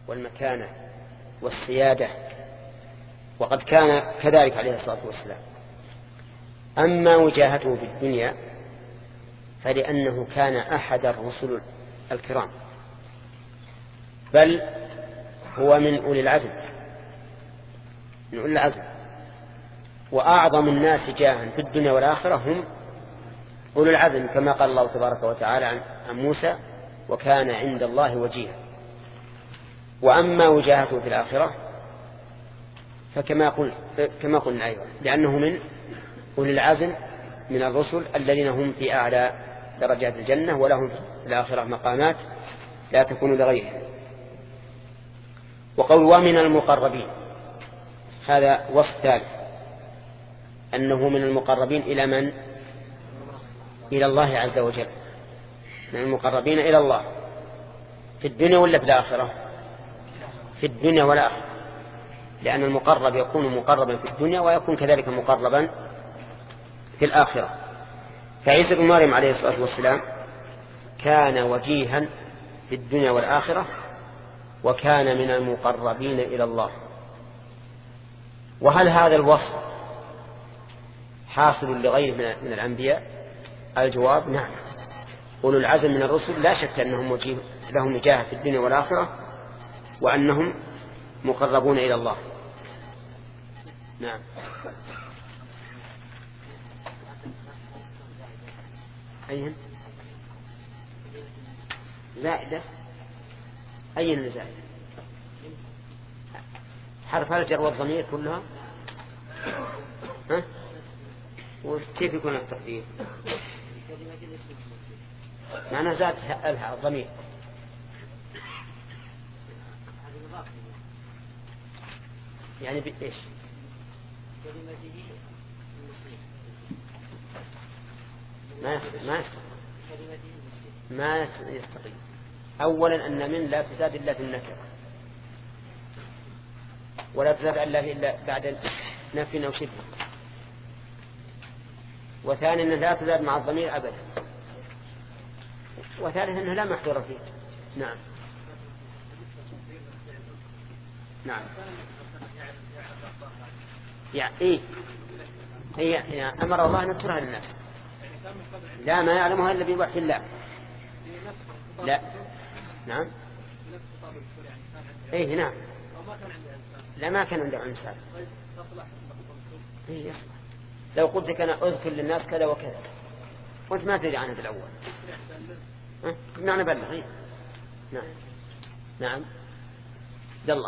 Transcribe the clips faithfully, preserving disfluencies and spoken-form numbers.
والمكانة والسيادة، وقد كان كذلك عليه الصلاة والسلام. أما وجاهته في الدنيا فلأنه كان أحد الرسل الكرام، بل هو من أولي العزم من أولي العزم وأعظم الناس جاها في الدنيا والآخرة هم أولي العزم، كما قال الله تبارك وتعالى عن موسى: وكان عند الله وجيها. وأما وجاهته في الآخرة فكما قلت كما قلنا أيضا لأنه من أولي العزم من الرسل الذين هم في أعلى درجات الجنة، ولهم في الآخرة مقامات لا تكون لغيرهم. وقول ومن المقربين هذا وصف ثالث، أنه من المقربين إلى من؟ إلى الله عز وجل، من المقربين إلى الله في الدنيا ولا في الآخرة؟ في الدنيا والآخرة، لأن المقرب يكون مقربا في الدنيا ويكون كذلك مقربا في الآخرة. فعيسى بن مريم عليه الصلاة والسلام كان وجيها في الدنيا والآخرة، وكان من المقربين إلى الله. وهل هذا الوصف حاصل لغيره من الأنبياء؟ الجواب: نعم. أولو العزم من الرسل لا شك أنهم وجيه لهم وجاهة في الدنيا والآخرة، وأنهم مقربون إلى الله. نعم. أين زائدة؟ أين زائدة؟ حرف الجر والضمير كلها؟ ها؟ وكيف يكون التقدير؟ معناه زاد الها الضمير. يعني بإيش؟ ما يستطيع ما يستطيع ما يستطيع. أولا أن من لا تزاد إلا في النكرة، ولا تزاد إلا بعد نفي أو شبه. وثانيا أنه لا تزاد مع الضمير أبدا. وثالثا أنه لا محذور فيه. نعم نعم يعني إيه هي يعني أمر الله أن نترها للناس، لا ما يعلمها إلا بوحي الله. لا نعم إيه نعم لا ما كان عنده إنسان. إيه يصلح. لو قلت كان أذكر للناس كذا وكذا وأنت ما تدري عنه بالأول، ها بمعنى بلغ. إيه؟ نعم نعم الله.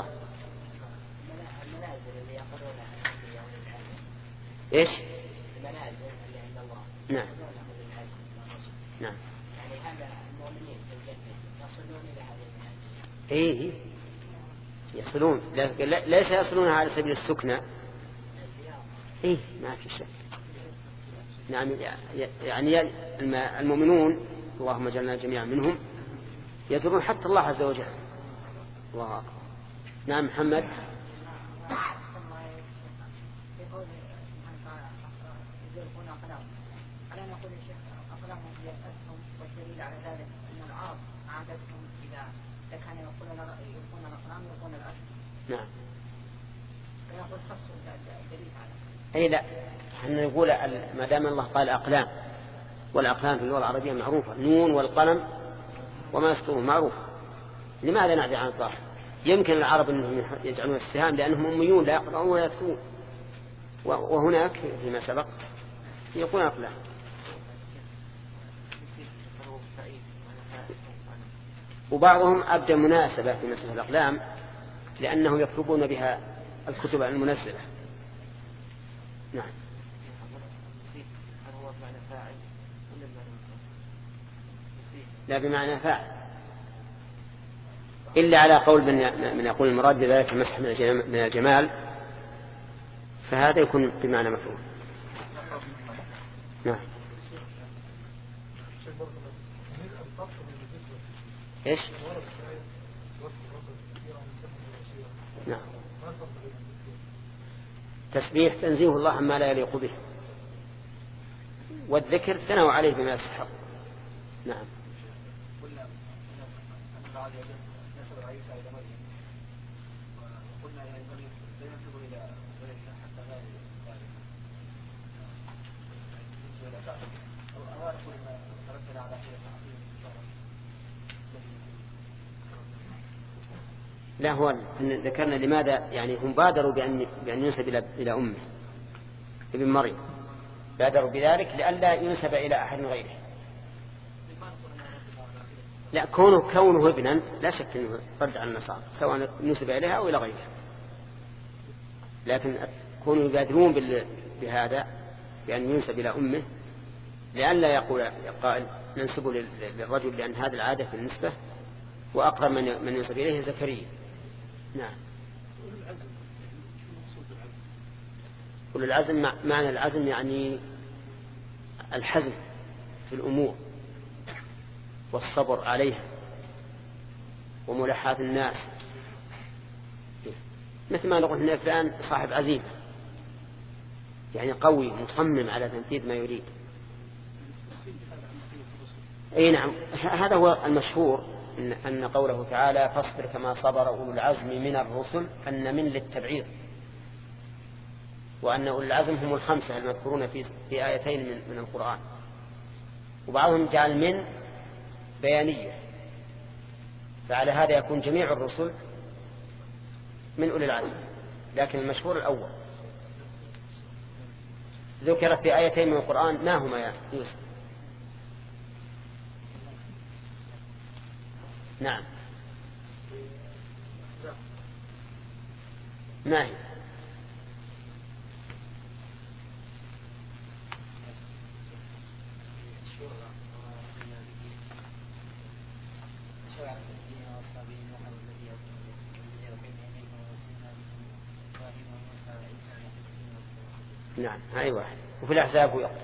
إيش؟ المنازل اللي عند الله. نعم نعم. يعني هذا المؤمنين في الجنة يصلون إلى هذه المنازل. إيه يصلون، ليس يصلون على سبيل السكنة. إيه ما في شك. نعم يعني المؤمنون اللهم اجعلنا جميعا منهم يدرون حتى الله عز وجل. الله. نعم محمد. نعم. أي لا احنا نقول ما دام الله قال أقلام، والأقلام في اللغة العربية معروفة، نون والقلم وما يسطرون معروف. لماذا نعدل عن الظاهر؟ يمكن العرب أنهم يجعلون السهام لأنهم أميون لا يقرؤون ولا يكتبون، وهناك فيما سبق يقول أقلام. وبعضهم أبدى مناسبة في مسألة الأقلام لأنهم يكتبون بها الكتب المنزلة. نعم. لا بمعنى فاعل، إلا على قول من يقول المراد بذلك المسح من الجمال، فهذا يكون بمعنى مفعول. نعم. إيش؟ نعم. تسبيح تنزيه الله عما لا يليق به، والذكر ثنوا عليه بما يستحق. نعم. لا، هو ذكرنا لماذا يعني هم بادروا بأن بأن ينسب إلى إلى أمه ابن مريم، بادروا بذلك لئلا ينسب إلى أحد غيره. لا، كونه كونه ابنا لا شك أنه رد على النصارى سواء نسب إليها أو إلى غيرها، لكن كونوا يبادرون بهذا بأن ينسب إلى أمه لئلا يقول قائل ننسبه للرجل، لأن هذه العادة في النسبة، وأقرب من من ينسب إليه زكريا. نعم. كل العزم معنى العزم يعني الحزم في الأمور والصبر عليها وملاحاة الناس، مثل ما نقول هنا فلان صاحب عزيمة، يعني قوي مصمم على تنفيذ ما يريد. اي نعم، هذا هو المشهور إن, أن قوله تعالى فاصبر كما صبر أولو العزم من الرسل، أن من للتبعير، وأن أولو العزم هم الخمسة المذكورون في, في آيتين من, من القرآن، وبعضهم جعل من بيانية، فعلى هذا يكون جميع الرسل من أولي العزم، لكن المشهور الأول ذكرت في آيتين من القرآن. ما هما يا يوسف؟ نعم، ما هي؟ نعم، هاي واحد. وفي الأحزاب ويقتل.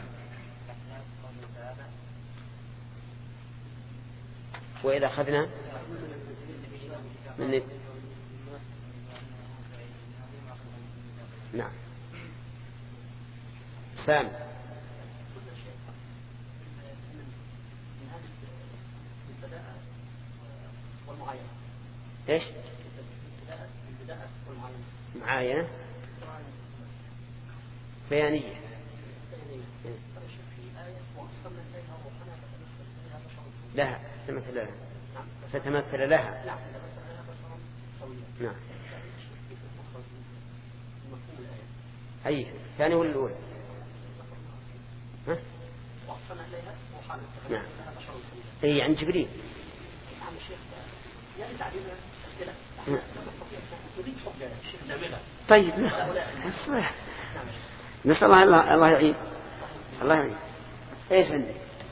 وإذا أخذنا من نعم سام ايش معاينة بيانية. لها تمثل لها فتمثل لها. نعم. أي ثاني ولا الأولى؟ ها؟ نعم. أي عن جبريل. طيب نسأل الله الله يعين الله يعين. ايش عندك؟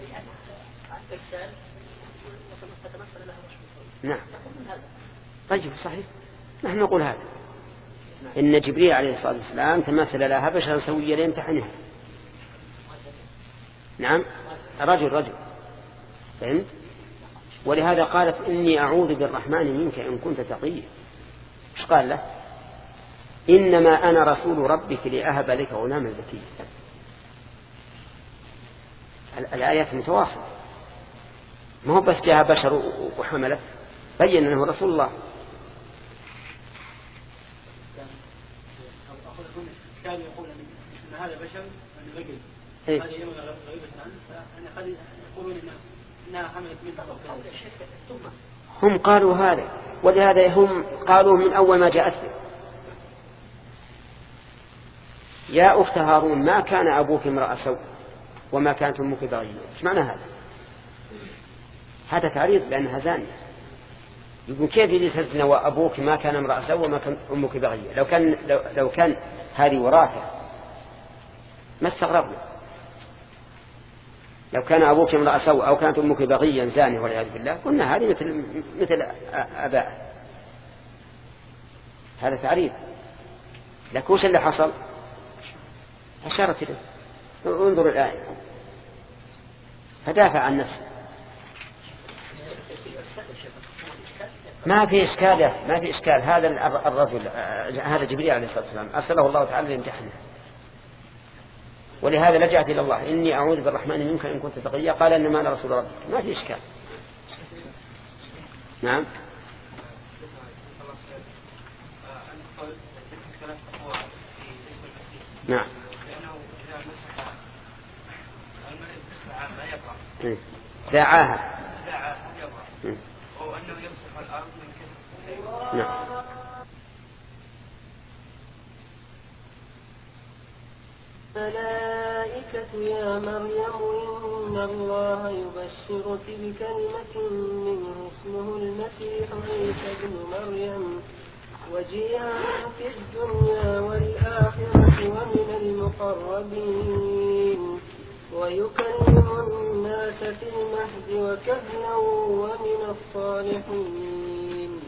نعم. طيب صحيح، نحن نقول هذا إن جبريل عليه الصلاة والسلام تمثل لها بشرا سويا ليمتحنها. نعم، رجل رجل فهمت؟ ولهذا قالت إني أعوذ بالرحمن منك إن كنت تقيا. إيش قال له؟ إنما أنا رسول ربك لأهب لك غلاما زكيا. الآيات متواصلة، ما هو بس جاء بشر وحمله، بين أنه رسول الله. كان يقول أن هذا بشر من رجل إيه؟ هذه يوم غيبة عنه، فأنا قد يقولون إنها حملت منه. هم قالوا هذا، ولهذا هم قالوا من أول ما جاءت به يا أخت هارون ما كان أبوك امرأ سوء وما كانت أمك بغيا. إيش معنى هذا؟ هذا تعريض بأنها زانية. يقول كيف يجي تزنى وأبوك ما كان امرأ سوء وما كان أمك بغيا؟ لو كان لو, لو كان هذه وراثة ما استغربنا. لو كان أبوك امرأ سوء أو كانت أمك بغيا زانية والعياذ بالله قلنا هذه مثل مثل أباء. هذا تعريض. لكن وش اللي حصل؟ أشارت له. انظر الآية فدافع عن نفسه. ما في إشكال ما في إشكال. هذا الرجل هذا جبريل عليه الصلاة والسلام أرسله الله تعالى ليمتحنه، ولهذا لجأت إلى الله إني أعوذ بالرحمن منك إن كنت تقيا. قال إنما أنا رسول ربك. ما في إشكال. نعم. نعم. لأنه إذا مسح المريض بسرعة ما يقرأ. ساعاها. ساعة يقرأ. أو أنه يمسح الأرض من كثر. نعم. الملائكة يا مريم إن الله يبشرك بكلمة منه اسمه المسيح عيسى ابن مريم وجيها في الدنيا والآخرة ومن المقربين ويكلم الناس في المهد وكهلا ومن الصالحين.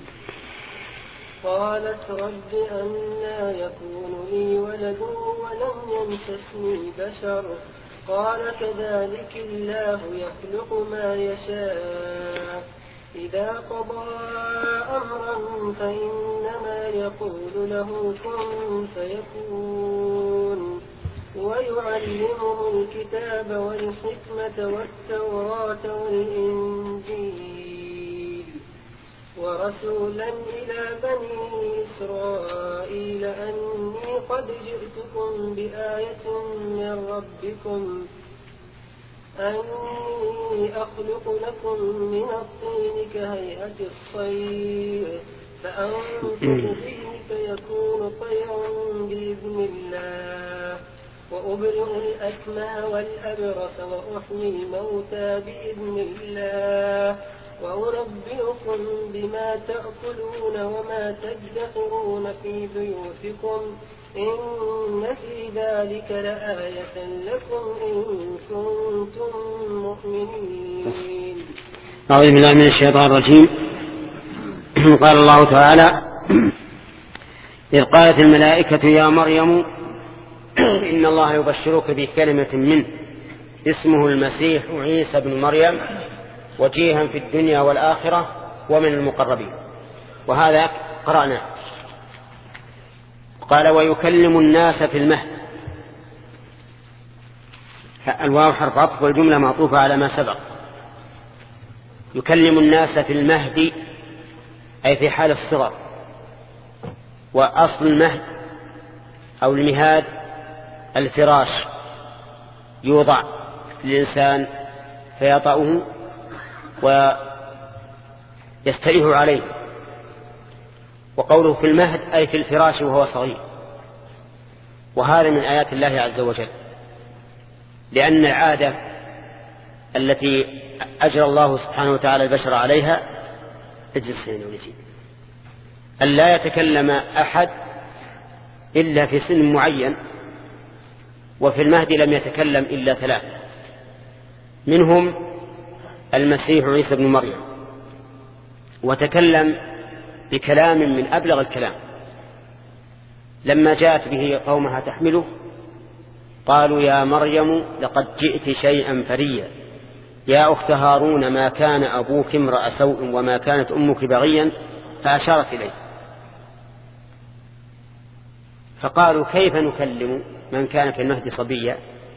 قالت رب أنى يكون لي ولد ولم يمسسني بشر قال كذلك الله يخلق ما يشاء إذا قضى أمرا فإنما يقول له كن فيكون. ويعلمه الكتاب والحكمة والتوراة والإنجيل ورسولا إلى بني إسرائيل أني قد جئتكم بآية من ربكم أني أخلق لكم من الطين كهيئة الطير فأنفخ به فيكون طيرا بإذن الله وأبرئ الأكمى والأبرص وأحيي الموتى بإذن الله وأنبئكم بما تأكلون وما تدخرون في بيوتكم إن في ذلك لآية لكم إن كنتم مؤمنين. أعوذ بالله من الشيطان الرجيم. قال الله تعالى إذ قالت الملائكة يا مريم إن الله يبشرك بكلمة منه اسمه المسيح عيسى ابن مريم وجيها في الدنيا والآخرة ومن المقربين. وهذا قرأنا. قال ويكلم الناس في المهد. الواو حرف عطف والجملة معطوفة على ما سبق. يكلم الناس في المهد أي في حال الصغر. وأصل المهد أو المهاد الفراش يوضع للإنسان فيطأه ويستريح عليه. وقوله في المهد أي في الفراش وهو صغير. وهذا من آيات الله عز وجل لأن العادة التي أجرى الله سبحانه وتعالى البشر عليها اجلس هنا ونجي أن لا يتكلم أحد إلا في سن معين. وفي المهد لم يتكلم إلا ثلاثة منهم المسيح عيسى بن مريم وتكلم بكلام من أبلغ الكلام. لما جاءت به قومها تحمله قالوا يا مريم لقد جئت شيئا فريا يا أخت هارون ما كان أبوك امرأ سوء وما كانت أمك بغيا فأشارت إليه. فقالوا كيف نكلم من كان في المهد صبيا.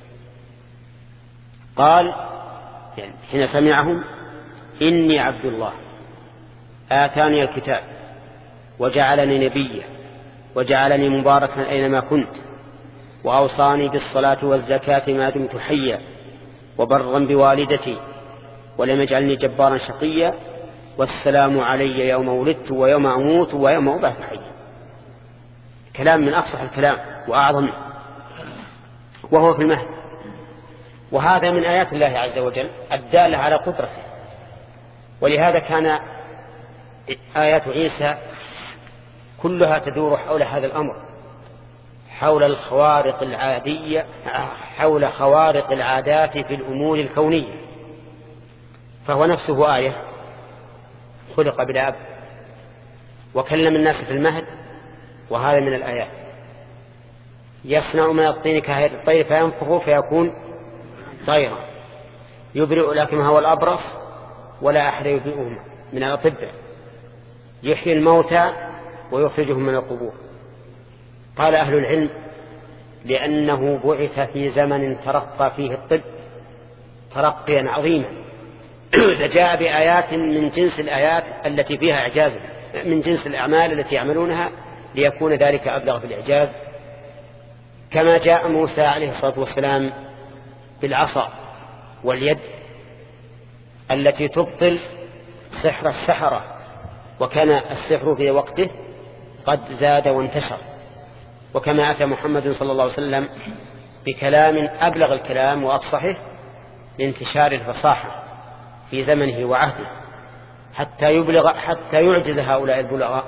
قال يعني حين سمعهم إني عبد الله آتاني الكتاب وجعلني نبيا وجعلني مباركا أينما كنت وأوصاني بالصلاة والزكاة ما دمت حيا وبرا بوالدتي ولم يجعلني جبارا شقيا والسلام علي يوم ولدت ويوم أموت ويوم أبعث حيا. كلام من أفصح الكلام وأعظمه وهو في المهد. وهذا من آيات الله عز وجل الدالة على قدرته. ولهذا كان آيات عيسى كلها تدور حول هذا الأمر حول الخوارق العادية حول خوارق العادات في الأمور الكونية. فهو نفسه آية خلق بلا أب وكلم الناس في المهد وهذا من الآيات. يصنع من الطين كهيئة الطير فينفخ فيكون طيرا يبرئ الأكمه والأبرص ولا أحد يبرئهم من الأطباء يحيي الموتى ويخرجهم من القبور. قال أهل العلم لأنه بعث في زمن ترقى فيه الطب ترقيا عظيما فجاء بآيات من جنس الآيات التي فيها إعجاز من جنس الأعمال التي يعملونها ليكون ذلك أبلغ في الإعجاز كما جاء موسى عليه الصلاة والسلام بالعصا واليد التي تبطل سحر السحرة، وكان السحر في وقته قد زاد وانتشر. وكما أتى محمد صلى الله عليه وسلم بكلام أبلغ الكلام وأفصحه لانتشار الفصاحة في زمنه وعهده، حتى يبلغ حتى يعجز هؤلاء البلغاء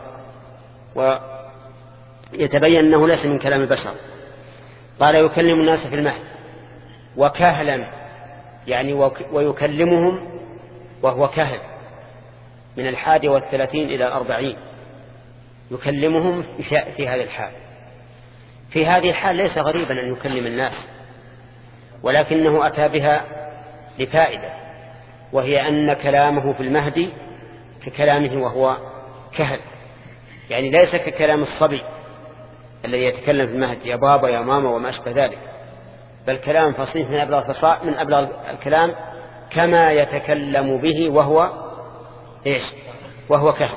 ويتبين أنه ليس من كلام البشر. قال يكلم الناس في المهد وكهلا، يعني ويكلمهم وهو كهل، من الحادي والثلاثين إلى الأربعين يكلمهم في هذه الحال. في هذه الحال ليس غريبا أن يكلم الناس، ولكنه أتى بها لفائدة، وهي أن كلامه في المهد ككلامه وهو كهل، يعني ليس ككلام الصبي الذي يتكلم في المهد يا بابا يا ماما وما أشبه ذلك، بل كلام فصيح من أبلغ الفصاح من أبلغ الكلام، كما يتكلم به وهو إيش وهو كهل.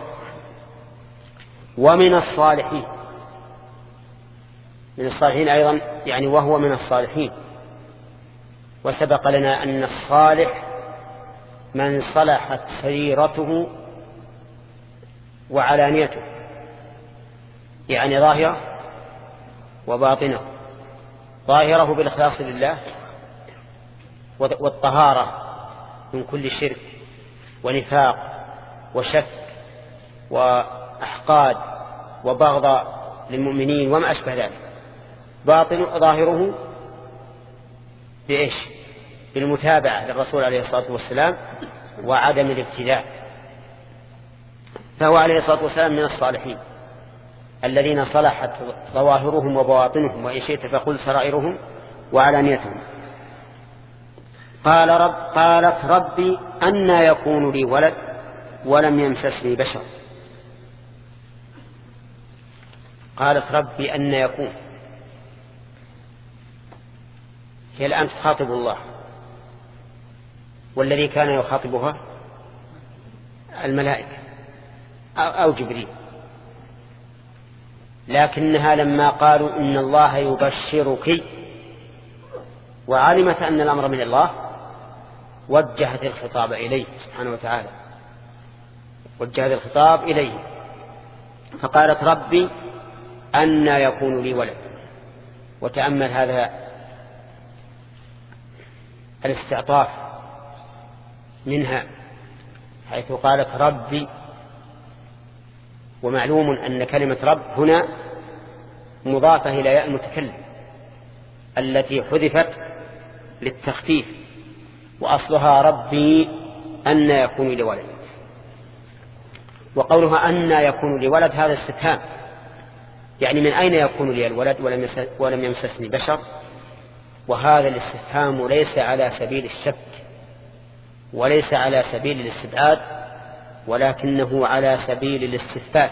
ومن الصالحين، من الصالحين أيضا يعني وهو من الصالحين. وسبق لنا أن الصالح من صلحت سريرته وعلانيته، يعني ظاهره وباطنه، ظاهره بالإخلاص لله والطهارة من كل شرك ونفاق وشك وأحقاد وبغض للمؤمنين وما أشبه ذلك، باطن ظاهره بإيش بالمتابعة للرسول عليه الصلاة والسلام وعدم الابتداع. فهو عليه الصلاة والسلام من الصالحين الذين صلحت ظواهرهم وبواطنهم، وإن شئت فقل سرائرهم وعلانيتهم. قال رب قالت ربي أنى يكون لي ولد ولم يمسسني بشر. قالت ربي أنى يكون، هي الآن تخاطب الله، والذي كان يخاطبها الملائكة أو جبريل، لكنها لما قالوا إن الله يبشرك وعلمت أن الأمر من الله وجهت الخطاب إليه سبحانه وتعالى، وجهت الخطاب إليه، فقالت ربي أنى يكون لي ولد. وتأمل هذا الاستعطاف منها حيث قالت ربي، ومعلوم أن كلمة رب هنا مضافة إلى ياء المتكلم التي حذفت للتخفيف، وأصلها ربي أنى يكون لي ولد. وقولها أنى يكون لي ولد هذا استفهام، يعني من أين يكون لي الولد ولم يمسسني بشر؟ وهذا الاستفهام ليس على سبيل الشك وليس على سبيل الاستبعاد، ولكنه على سبيل الاستثبات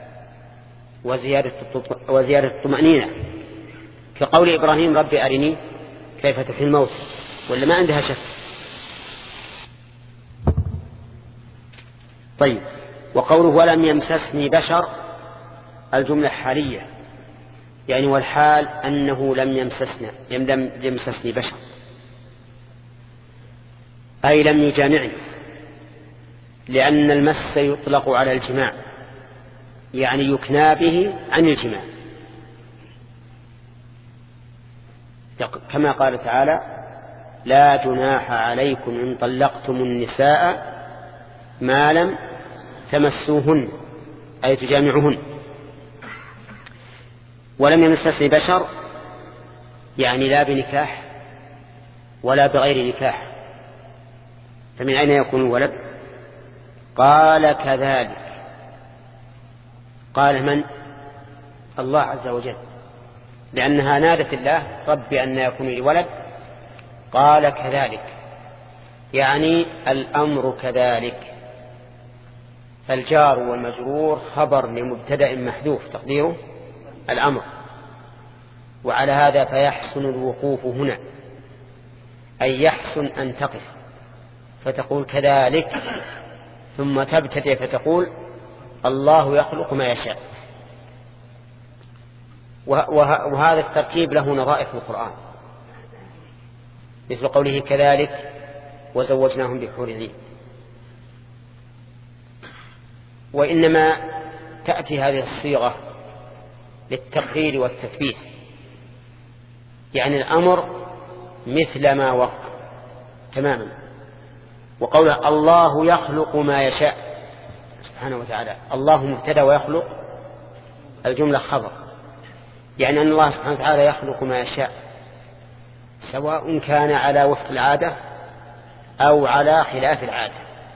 وزيادة الطمأنينة، كقول إبراهيم ربي أرني كيف تحيي الموت، ولا ما عندها شك. طيب، وقوله ولم يمسسني بشر الجملة حالية، يعني والحال أنه لم يمسسنا لم يمسسني بشر، أي لم يجامعني، لأن المس يطلق على الجماع، يعني يكنى به عن الجماع، كما قال تعالى لا جناح عليكم إن طلقتم النساء ما لم تمسوهن، أي تجامعهن. ولم يمسسني بشر يعني لا بنكاح ولا بغير نكاح، فمن أين يكون الولد؟ قال كذلك. قال من؟ الله عز وجل، لأنها نادت الله ربي أن يكون لي ولد. قال كذلك يعني الأمر كذلك، فالجار والمجرور خبر لمبتدأ محذوف تقديره الأمر، وعلى هذا فيحسن الوقوف هنا، أي يحسن أن تقف فتقول كذلك، ثم تبتدئ فتقول الله يخلق ما يشاء. وهذا الترتيب له نظائر في القرآن، مثل قوله كذلك وزوجناهم بحور عين. وإنما تأتي هذه الصيغة للتقرير والتثبيت، يعني الأمر مثل ما وقع تماما. وقوله الله يخلق ما يشاء سبحانه وتعالى، الله مبتدأ ويخلق الجملة خبر، يعني أن الله سبحانه وتعالى يخلق ما يشاء، سواء كان على وفق العادة أو على خلاف العادة.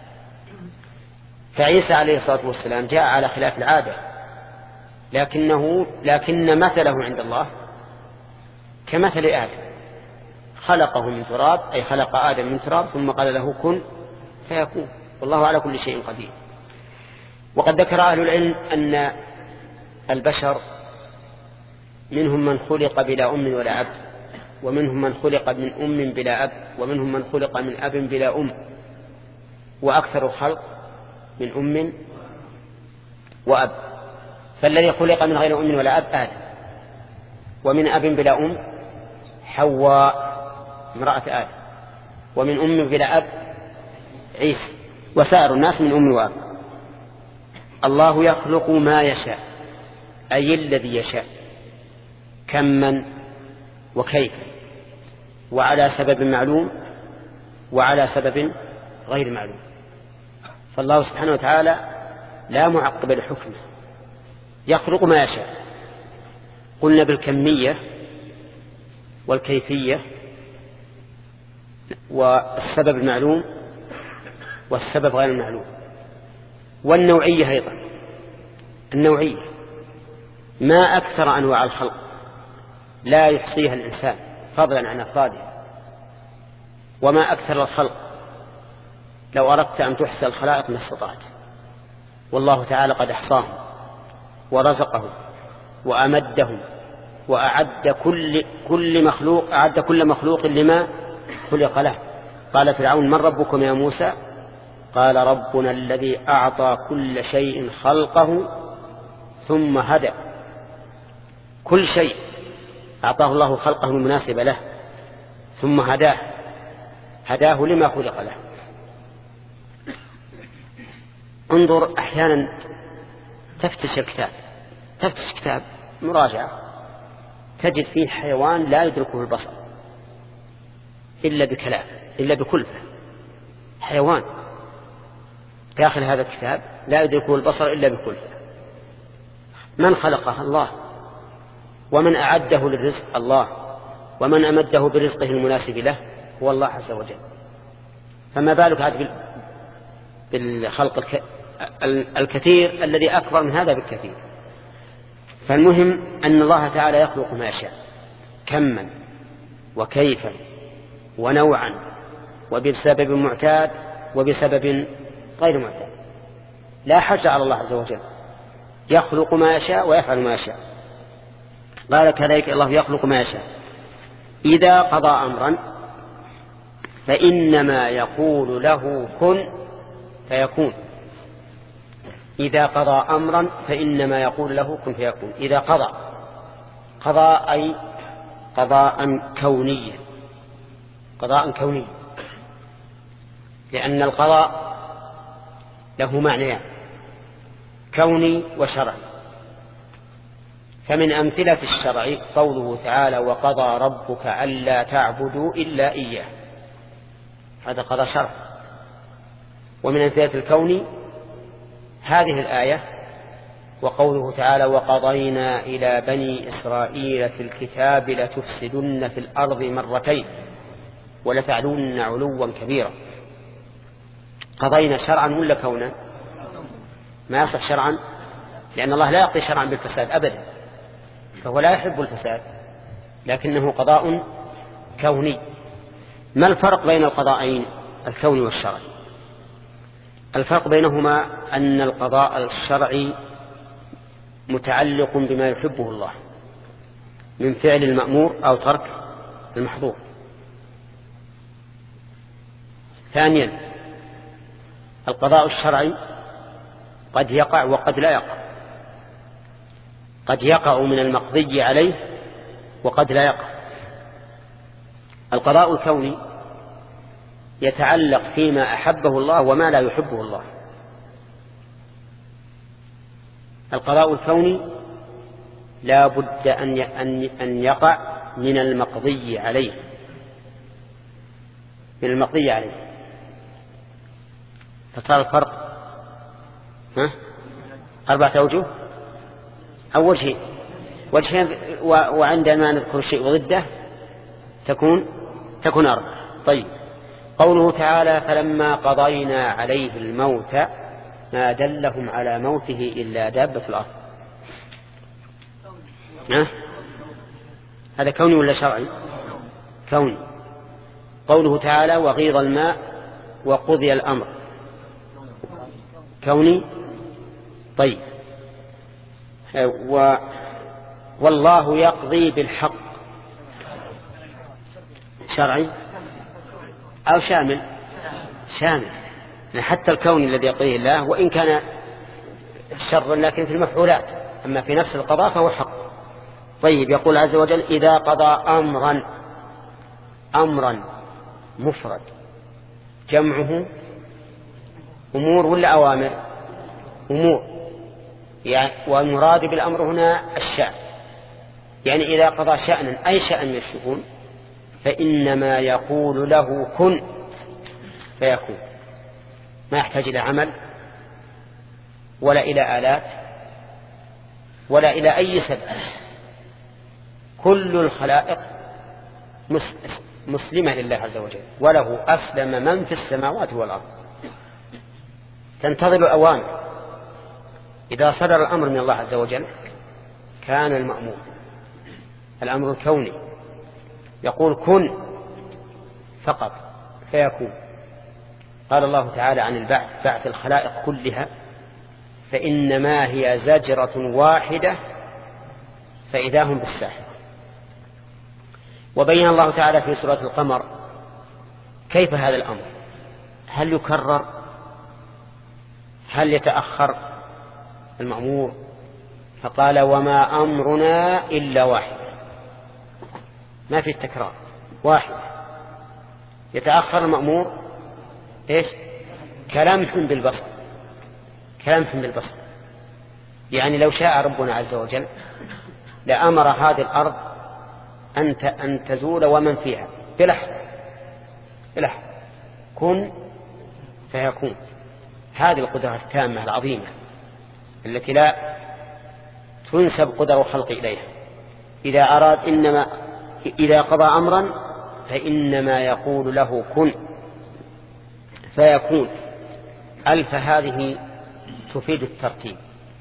فعيسى عليه الصلاة والسلام جاء على خلاف العادة، لكنه لكن مثله عند الله كمثل آدم، خلقه من تراب، أي خلق آدم من تراب ثم قال له كن فيكون، والله على كل شيء قدير. وقد ذكر أهل العلم أن البشر منهم من خلق بلا أم ولا أب، ومنهم من خلق من أم بلا أب، ومنهم من خلق من أب بلا أم، وأكثر الخلق من أم وأب. فالذي خلق من غير أم ولا أب آدم، ومن أب بلا أم حواء امرأة آدم، ومن أم بلا أب عيسى، وسائر الناس من أم وأب. الله يخلق ما يشاء، أي الذي يشاء، كما وكيف، وعلى سبب معلوم وعلى سبب غير معلوم. فالله سبحانه وتعالى لا معقب لحكمه، يخلق ما يشاء. قلنا بالكمية والكيفية والسبب المعلوم والسبب غير المعلوم، والنوعية أيضا. النوعية ما أكثر أنواع الخلق لا يحصيها الإنسان فضلا عن أفراده، وما أكثر الخلق لو أردت أن تحصي الخلائق ما استطعت. والله تعالى قد أحصاهم ورزقهم وأمدهم وأعد كل كل مخلوق أعد كل مخلوق لما خلق له. قال فرعون من ربكم يا موسى؟ قال ربنا الذي أعطى كل شيء خلقه ثم هدى. كل شيء أعطاه الله خلقه المناسب له ثم هداه هداه لما خلق له. انظر أحيانا تفتش الكتاب تفتش كتاب مراجعة تجد فيه حيوان لا يدركه البصر إلا بكلام إلا بكلفة. حيوان داخل هذا الكتاب لا يدركه البصر إلا بكلفة. من خلقه؟ الله. ومن أعده للرزق؟ الله. ومن أمده برزقه المناسب له هو الله عز وجل. فما بالك هذا بالخلق الكثير الذي أكبر من هذا بالكثير. فالمهم أن الله تعالى يخلق ما يشاء كما وكيفا ونوعا وبسبب معتاد وبسبب غير معتاد. لا حرج على الله عز وجل، يخلق ما يشاء ويفعل ما يشاء. قال كذلك الله يخلق ما يشاء إذا قضى أمرا فإنما يقول له كن فيكون. إذا قضى أمرا فإنما يقول له كن فيكون. إذا قضى قضى أي قضاء كونيا قضاء كونيا لأن القضاء له معنيان كوني وشرعي. فمن أمثلة الشرع قوله تعالى وقضى ربك ألا تعبدوا إلا إياه، هذا قضاء شرع. ومن أمثلة الكون هذه الآية وقوله تعالى وقضينا إلى بني إسرائيل في الكتاب لتفسدن في الأرض مرتين ولتعلن علوا كبيرا. قضينا شرعا ولا كونا؟ ما يصح شرعا لأن الله لا يقضي شرعا بالفساد أبدا، فهو لا يحب الفساد، لكنه قضاء كوني. ما الفرق بين القضاءين الكوني والشرعي؟ الفرق بينهما أن القضاء الشرعي متعلق بما يحبه الله من فعل المأمور أو ترك المحظور. ثانيا القضاء الشرعي قد يقع وقد لا يقع، قد يقع من المقضي عليه وقد لا يقع. القضاء الكوني يتعلق فيما أحبه الله وما لا يحبه الله. القضاء الكوني لا بد أن يقع من المقضي عليه من المقضي عليه فصار الفرق ها؟ أربعة أوجه أو وجهين وجهين وعندما نذكر الشيء وضده تكون تكون أربعة. طيب قوله تعالى فلما قضينا عليه الموت ما دلهم على موته إلا دابة الأرض. ها؟ هذا كوني ولا شرعي؟ كوني. قوله تعالى وغيض الماء وقضي الأمر كوني. طيب و والله يقضي بالحق شرعي أو شامل؟ شامل. حتى الكون الذي يقضيه الله وإن كان شرا لكن في المفعولات، أما في نفس القضاء فهو حق. طيب يقول عز وجل إذا قضى أمرا أمرا مفرد جمعه أمور ولا أوامر؟ أمور. يعني والمراد بالأمر هنا الشأن، يعني إذا قضى شأنا أي شأن من الشؤون فإنما يقول له كن فيكون، ما يحتاج إلى عمل ولا إلى آلات ولا إلى أي سبب. كل الخلائق مسلمة لله عز وجل وله أسلم من في السماوات والأرض تنتظر الأوامر. إذا صدر الأمر من الله عز وجل كان المأمور الأمر الكوني يقول كن فقط فيكون. قال الله تعالى عن البعث بعث الخلائق كلها فإنما هي زجرة واحدة فإذا هم بالساحرة. وبين الله تعالى في سورة القمر كيف هذا الأمر، هل يكرر هل يتأخر المأمور؟ فقال وما أمرنا إلا واحد، ما في التكرار، واحد. يتأخر المأمور إيش؟ كلمح بالبصر، كلمح بالبصر. يعني لو شاء ربنا عز وجل لأمر هذه الأرض أن تزول ومن فيها بلحظة بلحظة كن فيكون. هذه القدرة التامة العظيمة التي لا تنسب قدر الخلق إليها. إذا أراد إنما إذا قضى أمرا فإنما يقول له كن فيكون. ألف هذه تفيد الترتيب،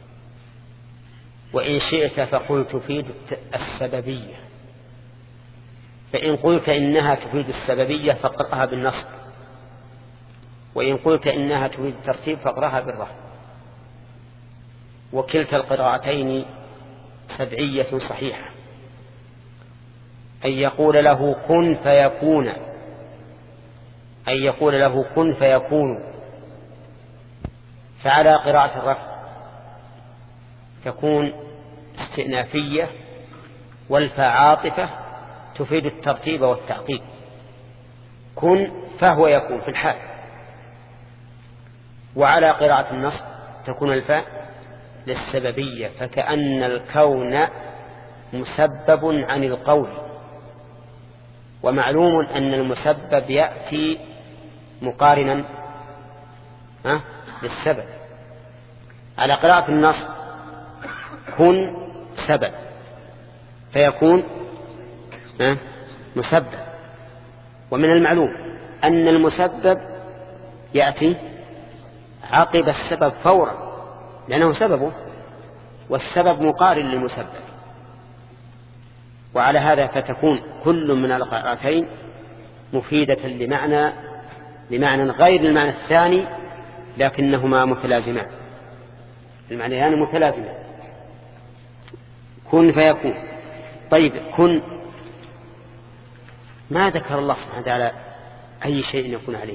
وإن شئت فقل تفيد السببية. فإن قلت إنها تفيد السببية فاقرأها بالنصب، وإن قلت إنها تفيد الترتيب فاقرأها بالرفع. وكلتا القراءتين سبعية صحيحة، أن يقول له كن فيكون، أن يقول له كن فيكون. فعلى قراءة الرفع تكون استئنافية والفاء عاطفة تفيد الترتيب والتعقيب. كن فهو يكون في الحال. وعلى قراءة النصب تكون الفاء للسببية، فكأن الكون مسبب عن القول، ومعلوم أن المسبب يأتي مقارنا للسبب. على قراءة النصب كن سبب فيكون مسبب. ومن المعلوم أن المسبب يأتي عقب السبب فورا لأنه سببه، والسبب مقارن للمسبب. وعلى هذا فتكون كل من القراءتين مفيدة لمعنى لمعنى غير المعنى الثاني، لكنهما متلازمان، المعنيان متلازمان. كن فيكون. طيب كن ما ذكر الله سبحانه وتعالى أي شيء يكون عليه،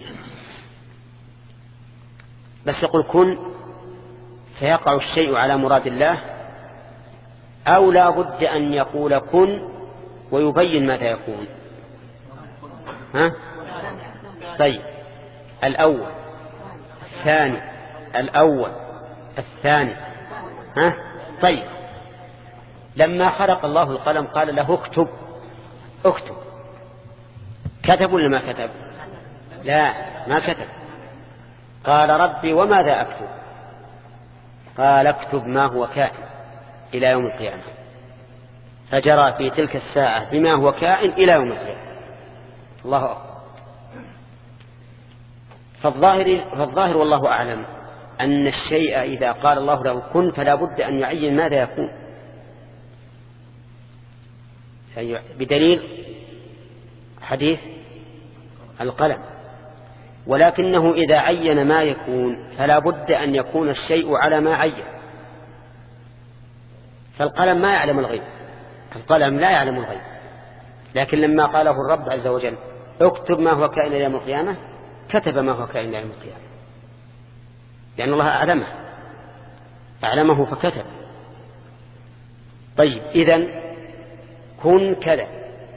بس يقول كن فيقع الشيء على مراد الله أو لا بد أن يقول كن ويبين ماذا يكون؟ ها؟ طيب الأول الثاني الأول الثاني ها؟ طيب لما خلق الله القلم قال له اكتب اكتب كتب ولا ما كتب؟ لا ما كتب. قال ربي وماذا أكتب؟ قال اكتب ما هو كائن إلى يوم القيامة. فجرى في تلك الساعة بما هو كائن إلى يوم القيامة. الله أكبر. فالظاهر, فالظاهر والله أعلم أن الشيء إذا قال الله له كن فلا بد أن يعين ماذا يكون، بدليل حديث القلم. ولكنه إذا عين ما يكون فلا بد أن يكون الشيء على ما عين. فالقلم ما يعلم الغيب، القلم لا يعلم الغيب، لكن لما قاله الرب عز وجل اكتب ما هو كائن إلى يوم القيامة كتب ما هو كائن إلى يوم القيامة، لأن الله أعلمه أعلمه فكتب. طيب إذن كن كذا،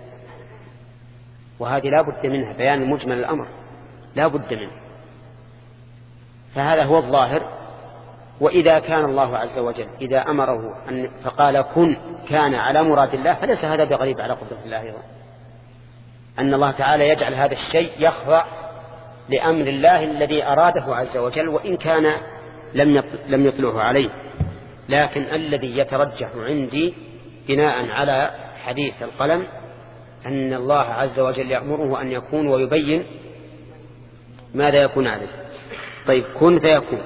وهذه لا بد منها، بيان مجمل الأمر لا بد منه، فهذا هو الظاهر. وإذا كان الله عز وجل إذا أمره أن فقال كن كان على مراد الله، فليس هذا بغريب على قدرة الله أيضا، أن الله تعالى يجعل هذا الشيء يخضع لأمر الله الذي أراده عز وجل وإن كان لم يطلعه عليه. لكن الذي يترجح عندي بناء على حديث القلم أن الله عز وجل يأمره أن يكون ويبين ماذا يكون عليه. طيب كن فيكون.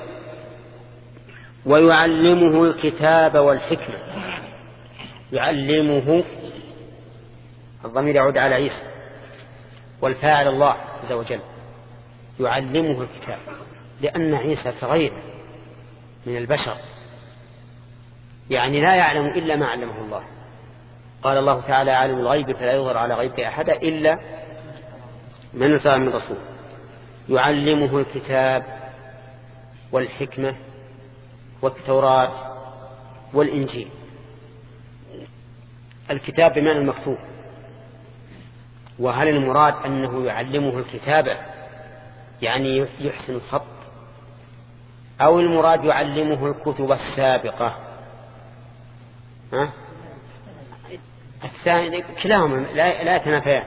ويعلمه الكتاب والحكمة. يعلمه الضمير يعود على عيسى والفاعل الله عز وجل. يعلمه الكتاب لأن عيسى كغيره من البشر، يعني لا يعلم إلا ما علمه الله. قال الله تعالى عالم الغيب فلا يظهر على غيبه أحدا إلا من ارتضى من رسول. يعلمه الكتاب والحكمة والتوراة والإنجيل. الكتاب بمعنى المكتوب. وهل المراد أنه يعلمه الكتابة يعني يحسن الخط، أو المراد يعلمه الكتب السابقة؟ ها؟ الثاني كلاهما لا, لا يتنافيان.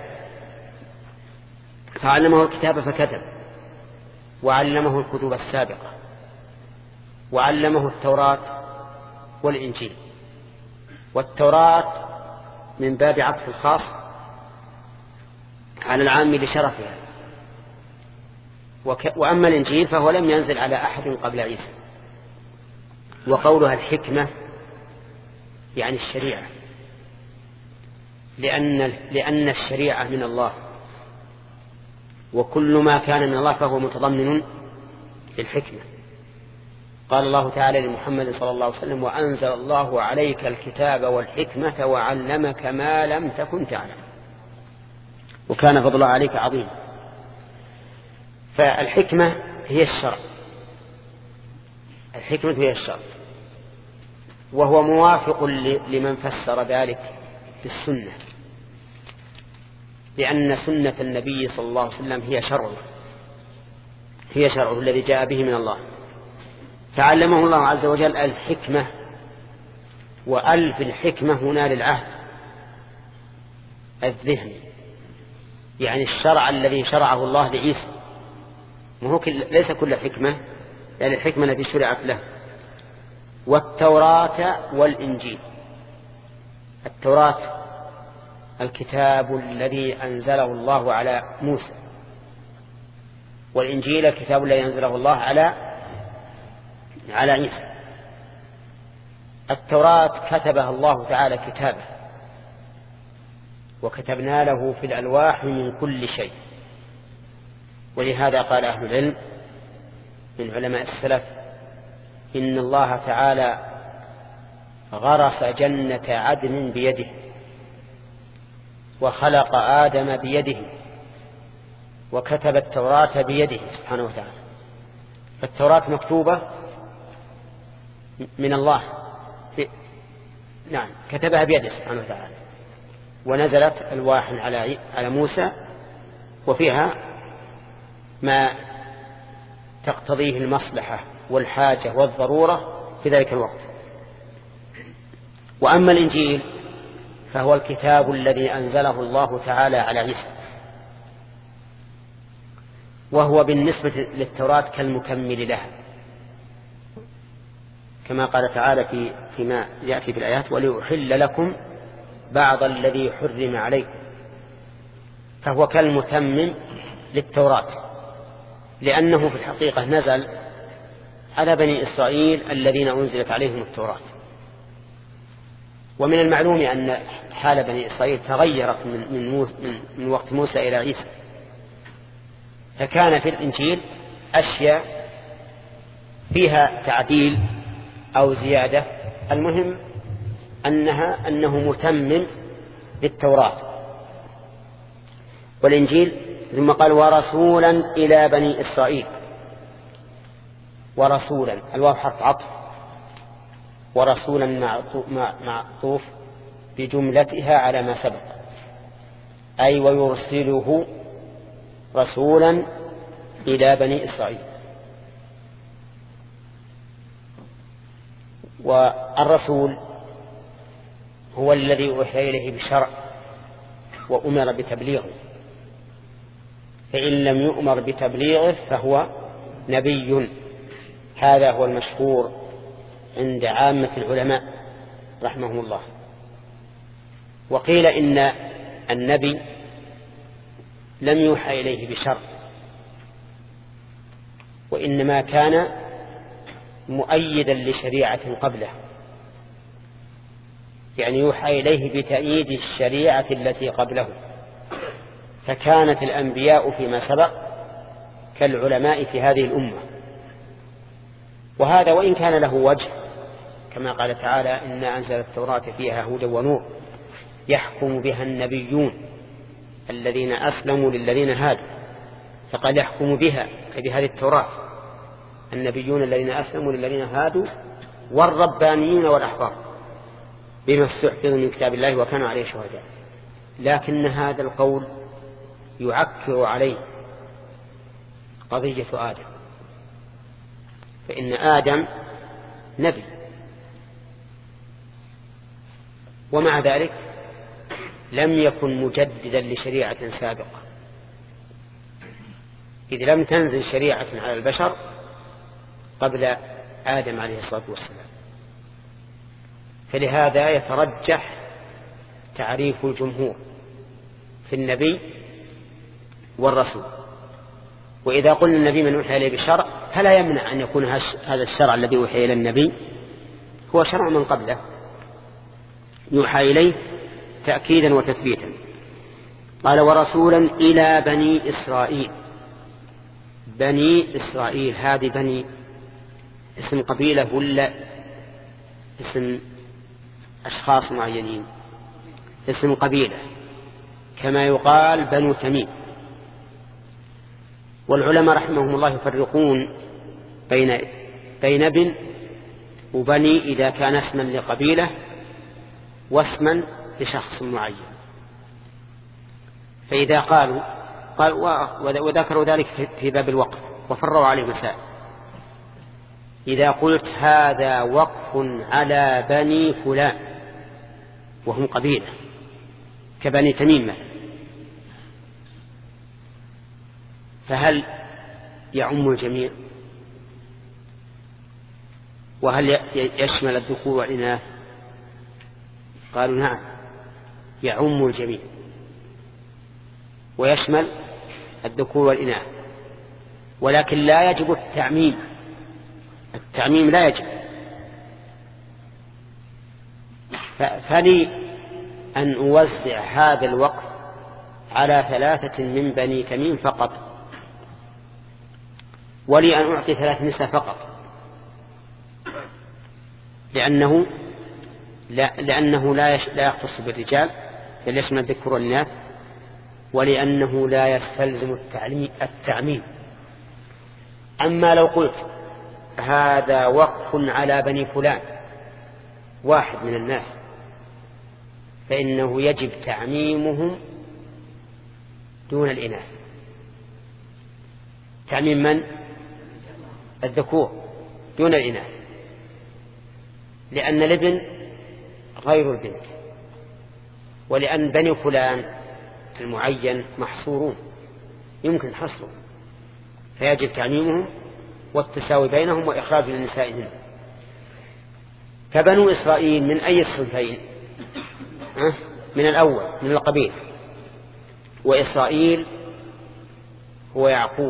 فعلمه الكتاب فكتب، وعلمه الكتب السابقة، وعلمه التوراة والإنجيل. والتوراة من باب عطف الخاص على العام لشرفها، وأما الإنجيل فهو لم ينزل على أحد قبل عيسى. وقولها الحكمة يعني الشريعة، لأن, لأن الشريعة من الله، وكل ما كان من الله فهو متضمن للحكمة. قال الله تعالى لمحمد صلى الله عليه وسلم وأنزل الله عليك الكتاب والحكمة وعلمك ما لم تكن تعلم وكان فضل عليك عظيم. فالحكمة هي الشرع، الحكمة هي الشرع، وهو موافق لمن فسر ذلك بالسنة، لأن سنة النبي صلى الله عليه وسلم هي شرعه، هي شرعه الذي جاء به من الله. فعلمه الله عز وجل الحكمة، وألف الحكمة هنا للعهد الذهني، يعني الشرع الذي شرعه الله لعيسى، وهو ليس كل حكمة، يعني الحكمة التي شرعت له. والتوراة والإنجيل. التوراة الكتاب الذي أنزله الله على موسى، والإنجيل الكتاب الذي أنزله الله على على عيسى. التوراة كتبها الله تعالى كتابه، وكتبنا له في الألواح من كل شيء. ولهذا قال أهل العلم من علماء السلف إن الله تعالى غرس جنة عدن بيده، وخلق آدم بيده، وكتب التوراة بيده سبحانه وتعالى. فالتوراة مكتوبة من الله نعم كتبها بيده سبحانه وتعالى، ونزلت ألواح على على موسى وفيها ما تقتضيه المصلحة والحاجة والضرورة في ذلك الوقت. وأما الإنجيل فهو الكتاب الذي أنزله الله تعالى على عيسى، وهو بالنسبة للتوراة كالمكمل لها، كما قال تعالى في فيما يأتي في الآيات: وليحل لكم بعض الذي حرم عليكم، فهو كالمتمم للتوراة، لأنه في الحقيقة نزل على بني إسرائيل الذين أنزلت عليهم التوراة. ومن المعلوم أن حال بني إسرائيل تغيرت من, من, من, من وقت موسى إلى عيسى، فكان في الإنجيل أشياء فيها تعديل أو زيادة، المهم أنها أنه متمم للتوراة. والإنجيل ثم قال: ورسولا إلى بني إسرائيل. ورسولا، الواو حرف عطف، ورسولا معطوف بجملتها على ما سبق، أي ويرسله رسولا إلى بني إسرائيل. والرسول هو الذي أوحي إليه بشرع وأمر بتبليغه، فإن لم يؤمر بتبليغه فهو نبي. هذا هو المشهور عند عامة العلماء رحمهم الله. وقيل إن النبي لم يوحى إليه بشرع، وإنما كان مؤيدا لشريعة قبله، يعني يوحى إليه بتأييد الشريعة التي قبله. فكانت الأنبياء فيما سبق كالعلماء في هذه الأمة، وهذا وإن كان له وجه، كما قال تعالى: إنا أنزل التوراة فيها هدى ونور يحكم بها النبيون الذين أسلموا للذين هادوا، فقد يحكم بها أي بهذه التوراة النبيون الذين أسلموا للذين هادوا والربانيون والأحبار بما استحفظوا من كتاب الله وكانوا عليه شهداء. لكن هذا القول يعكر عليه قضية آدم، فإن آدم نبي، ومع ذلك لم يكن مجددا لشريعة سابقة، إذ لم تنزل شريعة على البشر قبل آدم عليه الصلاة والسلام. فلهذا يترجح تعريف الجمهور في النبي والرسول. وإذا قلنا النبي من أوحي إليه بشرع فلا يمنع أن يكون هذا الشرع الذي أوحي إلى النبي هو شرع من قبله يوحى إليه تأكيدا وتثبيتا. قال: ورسولا إلى بني إسرائيل. بني إسرائيل، هذه بني اسم قبيلة ولا اسم أشخاص معينين؟ اسم قبيلة، كما يقال بنو تميم. والعلماء رحمهم الله يفرقون بين بين ابن وبني إذا كان اسما لقبيلة واسما لشخص معين. فإذا قالوا قال وذكروا ذلك في باب الوقف وفروا عليه مسائل. إذا قلت هذا وقف على بني فلان وهم قبيلة كبني تميم، فهل يعم الجميع؟ وهل يشمل الذكور والإناث؟ قالوا نعم، يعم الجميع ويشمل الذكور والإناث، ولكن لا يجب التعميم. التعميم لا يجب. فلي أن أوزع هذا الوقف على ثلاثة من بني تميم فقط، ولي أن أعطي ثلاث نساء فقط، لأنه لا لأنه لا لا يختص بالرجال بل يشمل الذكور والإناث، ولأنه لا يستلزم التعميم. أما لو قلت هذا وقف على بني فلان واحد من الناس فإنه يجب تعميمهم دون الإناث. تعميم من؟ الذكور دون الإناث، لأن الابن غير البنت، ولأن بني فلان المعين محصورون يمكن حصرهم، فيجب تعميمهم والتساوي بينهم وإخراج النساء منهم. فبنو إسرائيل من أي الصنفين؟ من الأول من القبيل، وإسرائيل هو يعقوب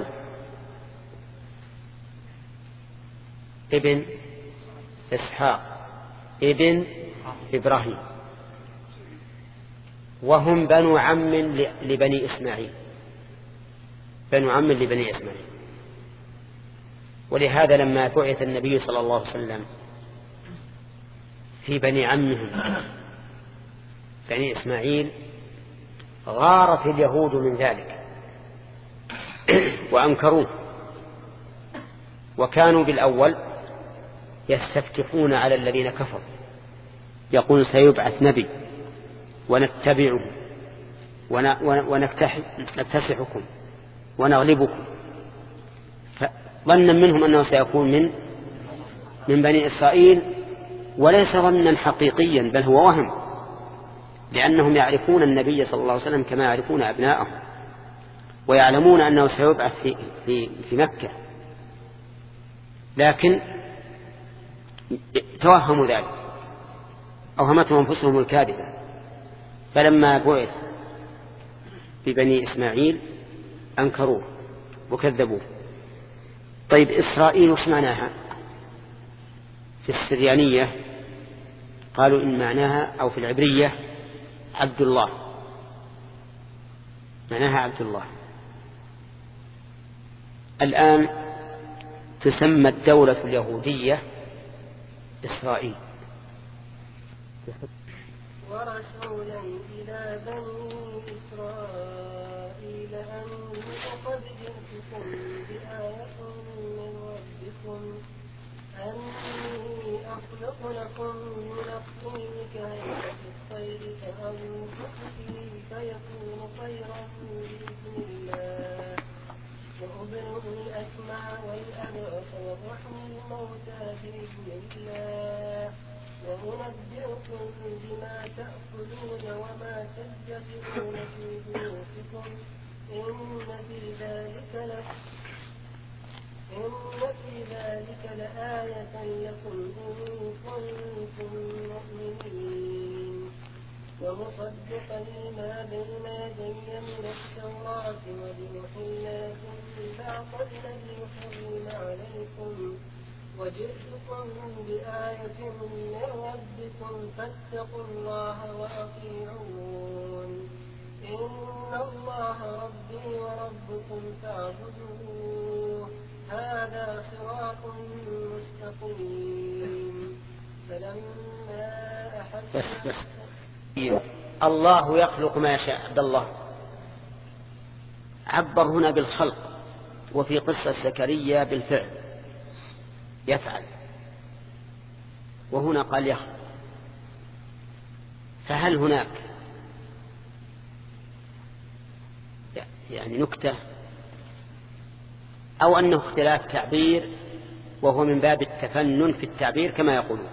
ابن إسحاق ابن إبراهيم، وهم بنو عم لبني إسماعيل، بنو عم لبني إسماعيل. ولهذا لما بعث النبي صلى الله عليه وسلم في بني عمهم بني إسماعيل غارت اليهود من ذلك وأنكروه، وكانوا بالأول يستفتحون على الذين كفروا يقول سيبعث نبي ونتبعه ونكتسحكم ونغلبكم، ظنا منهم أنه سيكون من من بني إسرائيل، وليس ظنا حقيقيا بل هو وهم، لأنهم يعرفون النبي صلى الله عليه وسلم كما يعرفون أبناءهم، ويعلمون أنه سيبعث في, في, في مكة، لكن توهموا ذلك، أوهمتهم أنفسهم الكاذبة. فلما بعث ببني إسماعيل أنكروه وكذبوه. طيب إسرائيل وش معناها؟ في السريانية قالوا إن معناها أو في العبرية عبد الله، معناها عبد الله. الآن تسمى الدولة اليهودية إسرائيل. ورسولا إلى بني إسرائيل أني قد جئتكم بآية من ربكم أني أخلق لكم من الطين كهيئة الطير فأنفخ فيه فيكون طيرا بإذن الله وأبرئ الأكمع والأبرص وأحيي الموتى بإذن الله وأنبئكم بما تأكلون وما تدخرون في بيوتكم إن في ذلك لكم إن في ذلك لآية لكم إن كنتم مؤمنين ومصدقا لما بين يدي من التوراة ولأحل لكم بعض الذي حرم عليكم وجئتكم بآية من ربكم فاتقوا الله وأطيعون إن الله ربي وربكم فاعبدوه هذا صراط مستقيم. فلما أحس بس بس الله يخلق ما يشاء. عبد الله عبر هنا بالخلق، وفي قصة زكريا بالفعل يفعل، وهنا قال يخلق. فهل هناك يعني نكتة أو أنه اختلاف تعبير وهو من باب التفنن في التعبير كما يقولون؟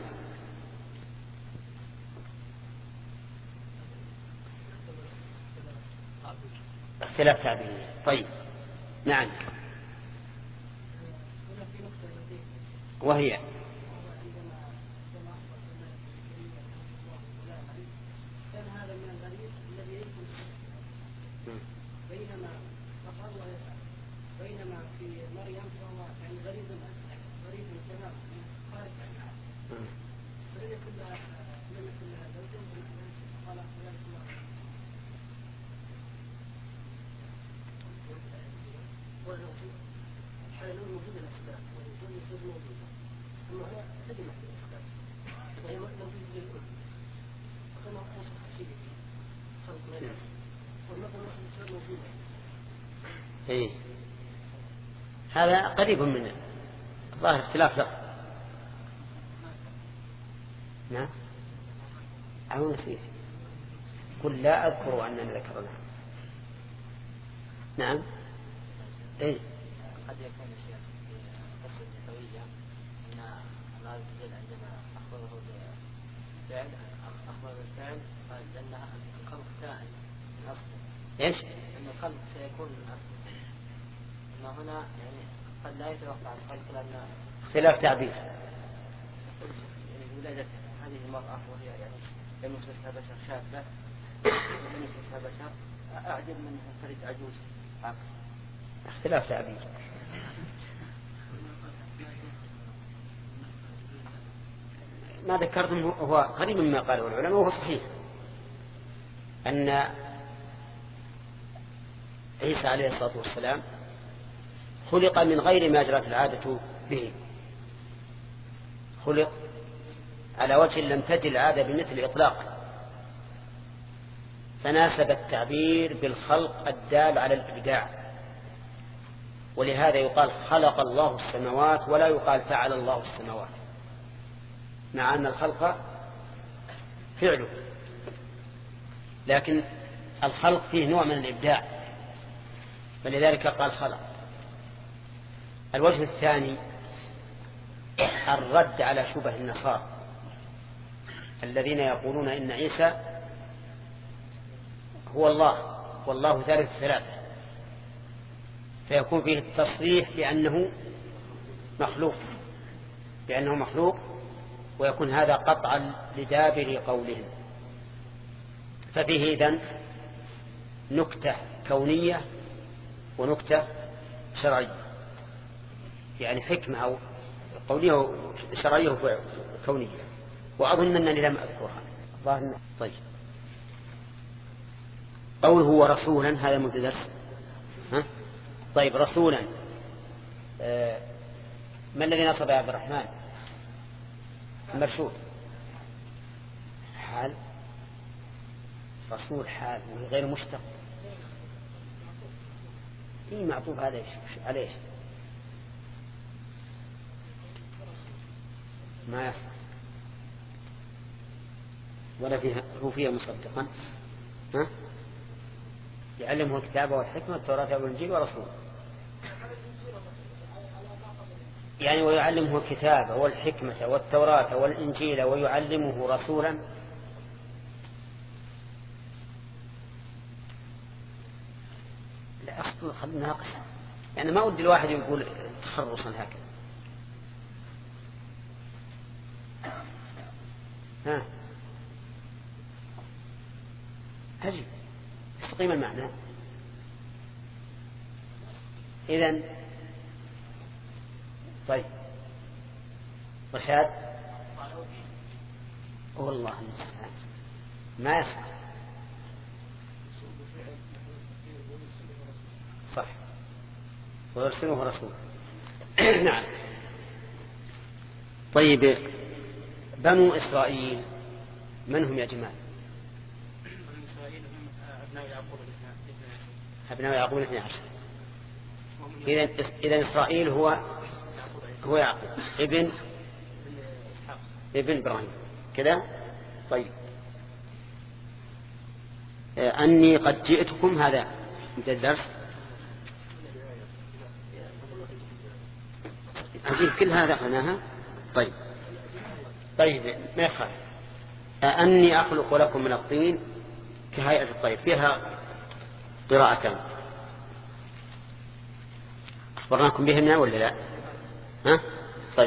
اختلاف تعبير. طيب نعم، وهي بينما فقال الله يفعل بينما في مريم فهو يعني غريب غريب كما خارج عن العالم فلم يكن لها لم يكن لها زوج قال ذلك الله حالون موجود الأسباب والإنسان يصير موجودا، أما هنا تجمع في الأسباب وهي موجودة للأم وكما أوصف حسيبه خلق ملك والمثل يصير موجودا. إيه هذا قريب من ظاهر اختلاف لفظ. نعم أو نسيت قل لا أذكر أننا ذكرنا. نعم. إيه؟ قد يكون الشيخ في قصة الهوية أن الله عز وجل عندما أخبره بالفعل أخبر بالفعل قال أن الخلق كائن من أصله. إيش؟ أن الخلق سيكون من أصله. أما هنا يعني قد لا يتوقع الخلق لأن اختلاف تعبير. يعني ولادة هذه المرأة وهي يعني لم يمسسها بشر شابة لم يمسسها بشر أعجب من فرد عجوز عاقل. اختلاف تعبير. ما ذكرتم هو قريب مما قاله العلماء وهو صحيح أن عيسى عليه الصلاة والسلام خلق من غير ما جرت العادة به، خلق على وجه لم تجد العادة بمثل إطلاق، فناسب التعبير بالخلق الدال على الإبداع، ولهذا يقال خلق الله السماوات ولا يقال فعل الله السماوات، مع أن الخلق فعله، لكن الخلق فيه نوع من الإبداع، فلذلك قال خلق. الوجه الثاني الرد على شبه النصارى الذين يقولون إن عيسى هو الله والله ثالث ثلاثة، فيكون فيه التصريح بأنه مخلوق بأنه مخلوق ويكون هذا قطعا لدابر قولهم. ففيه إذن نكتة كونية ونكتة شرعية، يعني حكمة أو قولية شرعية وكونية، وأظن أنني لم أذكرها. طيب، قوله ورسولا هذا متدرس. ها؟ طيب، رسولا آه ما الذي نصب يا عبد الرحمن؟ مرشود حال، رسول حال غير مشتق. اي معطوف هذا عليه ما يصح ولا فيها روفية مصدقا. ها؟ يعلمه الكتاب والحكمة التوراة والإنجيل ورسول، يعني ويعلمه الكتاب والحكمة والتوراة والإنجيل ويعلمه رسولا. لا أصل خلنا ناقص، يعني ما ودي الواحد يقول تخرصا هكذا. ها أجب استقيم المعنى. إذن طيب، رشاد والله المستعان ما يصح. صح، ويرسله رسول. نعم. طيب، بنو إسرائيل من هم يا جماعة؟ بنو إسرائيل هم أبناء يعقوب الاثنى عشر. أبناء يعقوب الاثنى عشر. إذن إذن إسرائيل هو هو يعقوب ابن ابن إبراهيم كذا. طيب، أني قد جئتكم هذا مثل الدرس أجيب كل هذا قناها. طيب طيب ما يخالف. أني أخلق لكم من الطين كهيئة الطير، فيها قراءتان أخبرناكم بهن ولا لا؟ ها؟ طيب،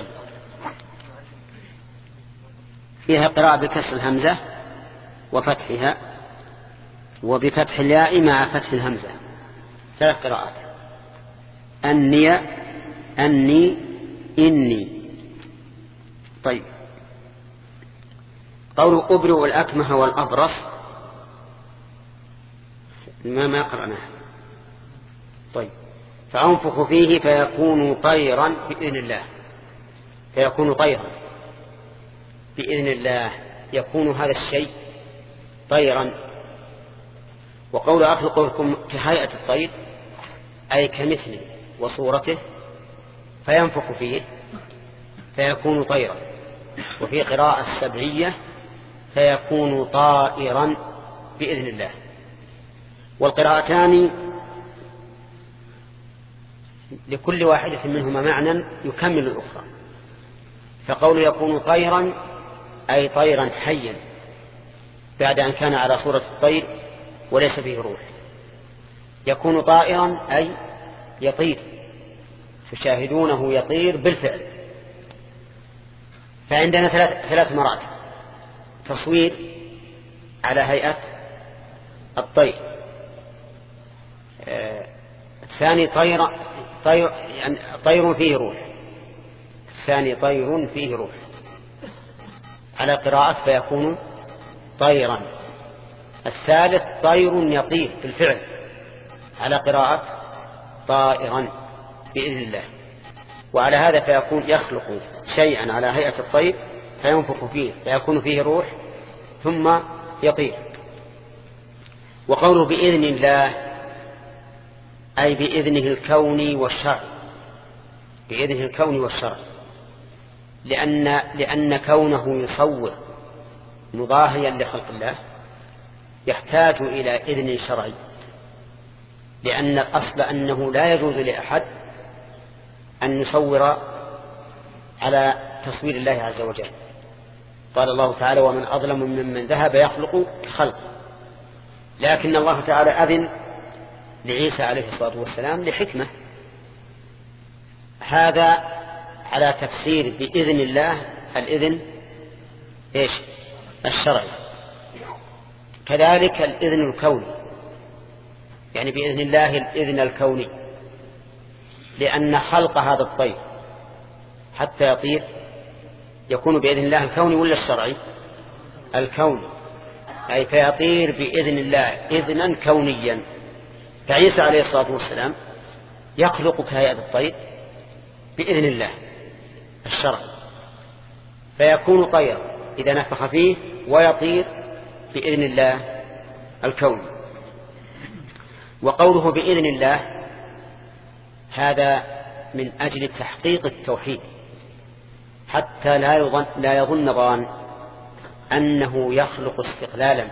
فيها قراءة بكسر الهمزة وفتحها وبفتح الياء مع فتح الهمزة، ثلاث قراءات. أني أني إني. طيب، قول أبرئ الأكمه والأبرص ما ما قرأناها. طيب، فأنفخ فيه فيكون طيرا بإذن الله، فيكون طيرا بإذن الله، يكون هذا الشيء طيرا. وقول أخلق لكم كهيئة الطير أي كمثله وصورته، فينفخ فيه فيكون طيرا. وفي قراءة السبعية فيكون طائرا بإذن الله. والقراءتان لكل واحدة منهما معنى يكمل الأخرى. فقول يكون طيرا أي طيرا حيا بعد أن كان على صورة الطير وليس فيه روح. يكون طائرا أي يطير، تشاهدونه يطير بالفعل. فعندنا ثلاث, ثلاث مراتب: تصوير على هيئة الطير، آه الثاني طير طير, يعني طير فيه روح، الثاني طير فيه روح على قراءة فيكون طيرا، الثالث طير يطير بالفعل على قراءة طائرا بإذن الله. وعلى هذا فيكون يخلق شيئا على هيئة الطير فينفخ فيه فيكون فيه روح ثم يطير. وقوله بإذن الله أي بإذنه الكوني والشرعي، بإذنه الكوني والشرعي، لأن, لأن كونه يصور مضاهيا لخلق الله يحتاج إلى إذن شرعي، لأن الأصل أنه لا يجوز لأحد أن يصور على تصوير الله عز وجل. قال الله تعالى: ومن أظلم ممن ذهب يخلق خلق. لكن الله تعالى أذن لعيسى عليه الصلاة والسلام لحكمة، هذا على تفسير بإذن الله الإذن إيش؟ الشرعي. كذلك الإذن الكوني، يعني بإذن الله الإذن الكوني، لأن خلق هذا الطير حتى يطير يكون بإذن الله الكوني ولا الشرعي؟ الكوني، أي فيطير بإذن الله إذنا كونيا. فعيسى عليه الصلاة والسلام يخلق كهيئة الطير بإذن الله الشرعي، فيكون طيرا إذا نفخ فيه ويطير بإذن الله الكوني. وقوله بإذن الله هذا من أجل تحقيق التوحيد، حتى لا يظن, لا يظن ظان أنه يخلق استقلالا،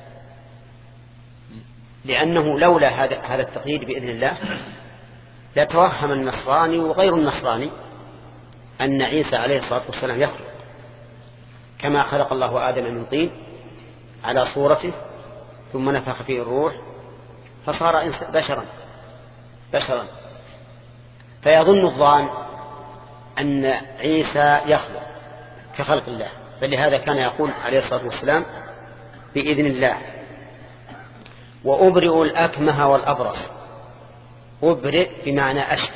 لأنه لولا هذا, هذا التقييد بإذن الله لتوهم النصراني وغير النصراني أن عيسى عليه الصلاة والسلام يخلق، كما خلق الله آدم من طين على صورته ثم نفخ فيه الروح فصار بشرا بشرا فيظن الظان أن عيسى يخلق كخلق الله. فلهذا كان يقول عليه الصلاة والسلام بإذن الله. وأبرئ الأكمه والأبرص، أبرئ بمعنى أشفى،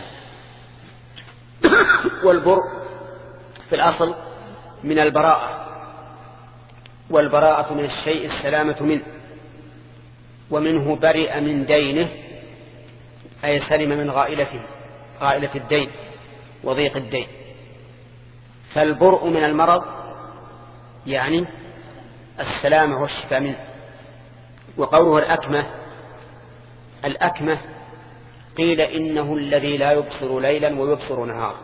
والبرء في الأصل من البراءة، والبراءة من الشيء السلامة منه، ومنه برئ من دينه أي سلم من غائلته، غائلة الدين وضيق الدين. فالبرء من المرض يعني السلامة والشفاء منه. وقوله الأكمة، الأكمة قيل إنه الذي لا يبصر ليلا ويبصر نهارا،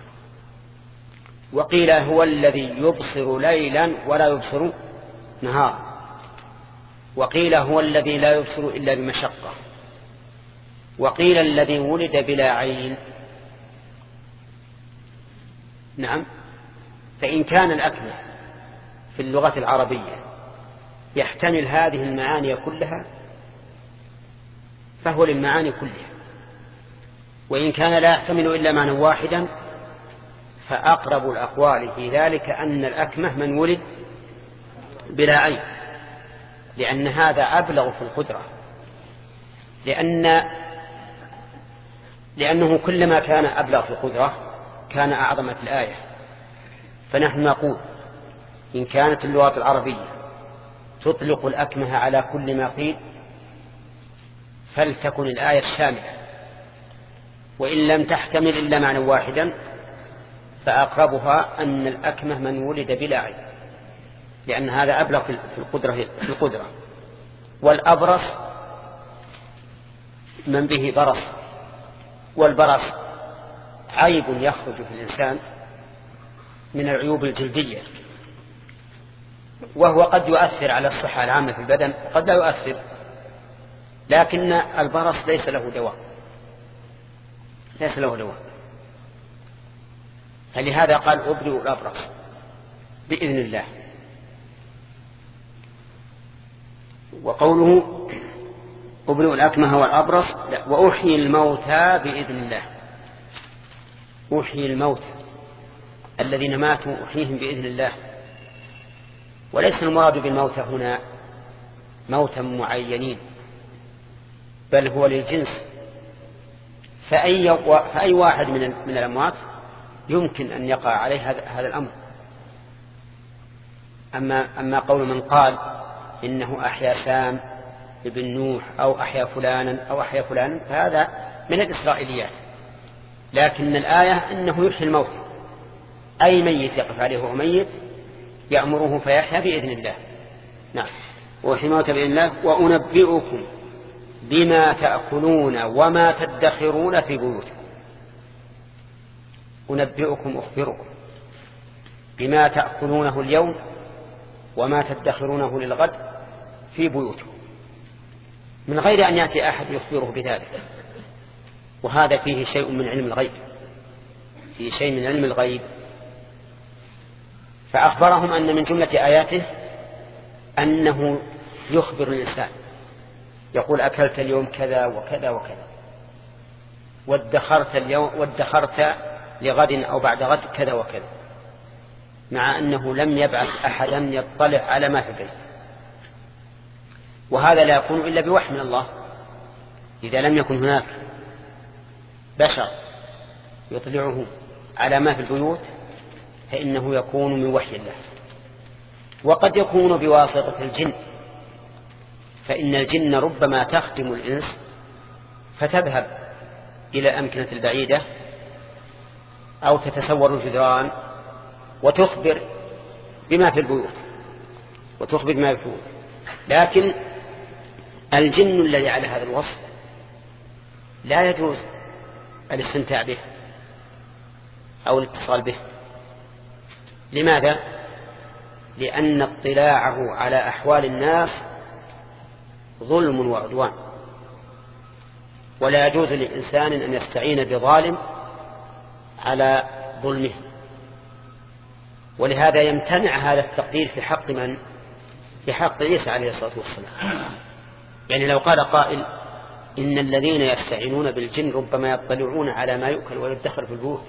وقيل هو الذي يبصر ليلا ولا يبصر نهارا، وقيل هو الذي لا يبصر إلا بمشقة، وقيل الذي ولد بلا عين. نعم. فإن كان الأكمة في اللغة العربية يحتمل هذه المعاني كلها فهو للمعاني كلها، وإن كان لا يحتمل إلا معنى واحدا فأقرب الأقوال في ذلك أن الأكمة من ولد بلا عين، لأن هذا أبلغ في القدرة، لأن لأنه كلما كان أبلغ في القدرة كان أعظم في الآية. فنحن نقول إن كانت اللغة العربية تطلق الأكمه على كل ما قيل فلتكن الآية شاملة، وإن لم تحتمل إلا معنى واحدا فأقربها أن الأكمه من ولد بلا عين، لأن هذا أبلغ في القدرة, في القدرة. والأبرص من به برص، والبرص عيب يخرج في الإنسان من العيوب الجلدية، وهو قد يؤثر على الصحة العامة في البدن وقد لا يؤثر، لكن البرص ليس له دواء، ليس له دواء. فلهذا قال أبرئ الأبرص بإذن الله. وقوله أبرئ الأكمه والأبرص وأحيي الموتى بإذن الله. أحيي الموتى الذين ماتوا أحييهم بإذن الله، وليس المراد بالموتى هنا موتا معينين، بل هو للجنس، فأي, فأي واحد من, من الأموات يمكن أن يقع عليه هذا, هذا الأمر. أما, أما قول من قال إنه أحيا سام ابن نوح أو أحيا فلانا أو أحيا فلانا فهذا من الإسرائيليات، لكن الآية أنه يحيي الموت، أي ميت يقف عليه وهو ميت يأمره فيحيا بإذن الله. نعم، وأحيي الموت بإذن الله. وأنبئكم بما تأكلون وما تدخرون في بيوتكم. أنبئكم أخبركم بما تأكلونه اليوم وما تدخرونه للغد في بيوتكم، من غير أن يأتي أحد يخبره بذلك. وهذا فيه شيء من علم الغيب، فيه شيء من علم الغيب. فأخبرهم أن من جملة آياته أنه يخبر الإنسان، يقول أكلت اليوم كذا وكذا وكذا، وادخرت اليوم وادخرت لغد أو بعد غد كذا وكذا، مع أنه لم يبعث أحدا يطلع على ما في البيت. وهذا لا يكون إلا بوحي من الله. إذا لم يكن هناك بشر يطلعه على ما في البيوت فإنه يكون من وحي الله. وقد يكون بواسطة الجن، فإن الجن ربما تخدم الإنس فتذهب إلى الأمكنة البعيدة أو تتسور الجدران وتخبر بما في البيوت وتخبر بما في البيوت. لكن الجن الذي على هذا الوصف لا يجوز الاستمتاع به أو الاتصال به. لماذا؟ لأن اطلاعه على أحوال الناس ظلم وعدوان، ولا يجوز لإنسان أن يستعين بظالم على ظلمه. ولهذا يمتنع هذا التقدير في حق من؟ في حق عيسى عليه الصلاة والسلام. يعني لو قال قائل إن الذين يستعينون بالجن ربما يطلعون على ما يؤكل ويدخر في البيوت،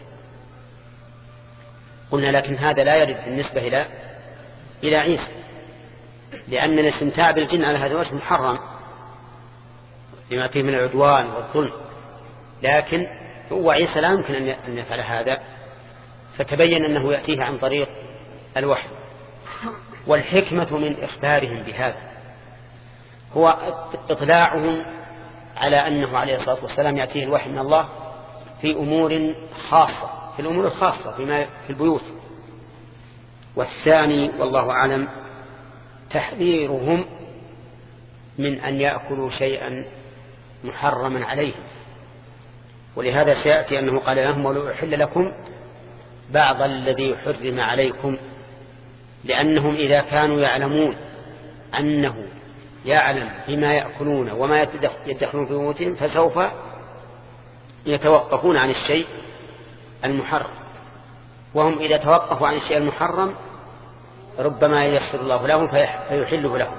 قلنا لكن هذا لا يرد بالنسبة إلى إلى عيسى، لأن الاستمتاع بالجن على هذا الوجه محرم لما فيه من العدوان والظلم. لكن هو عيسى لا يمكن أن يفعل هذا، فتبين أنه يأتيه عن طريق الوحي. والحكمة من إخبارهم بهذا هو إطلاعهم على أنه عليه الصلاة والسلام يأتيه الوحي من الله في أمور خاصة، في الأمور الخاصة فيما في البيوت. والثاني والله أعلم تحذيرهم من أن يأكلوا شيئا محرما عليهم. ولهذا سيأتي أنه قال لهم ولو أحل لكم بعض الذي حرم عليكم، لأنهم إذا كانوا يعلمون أنه يعلم بما يأكلون وما يدخلون في بيوتهم فسوف يتوقفون عن الشيء المحرم. وهم إذا توقفوا عن الشيء المحرم ربما ييسر الله لهم فيحله لهم.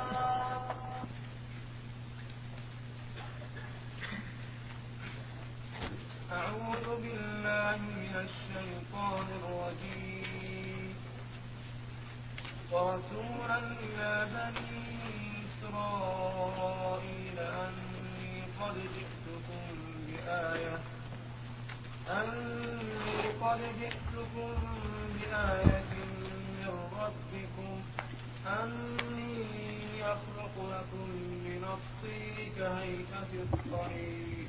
أعوذ بالله من الشيطان الرجيم. ورسولا إلى بني إسرائيل أني قد جئتكم بآية أني قد جئتكم بآية من ربكم أني أخلق لكم من الطين كهيئة الطير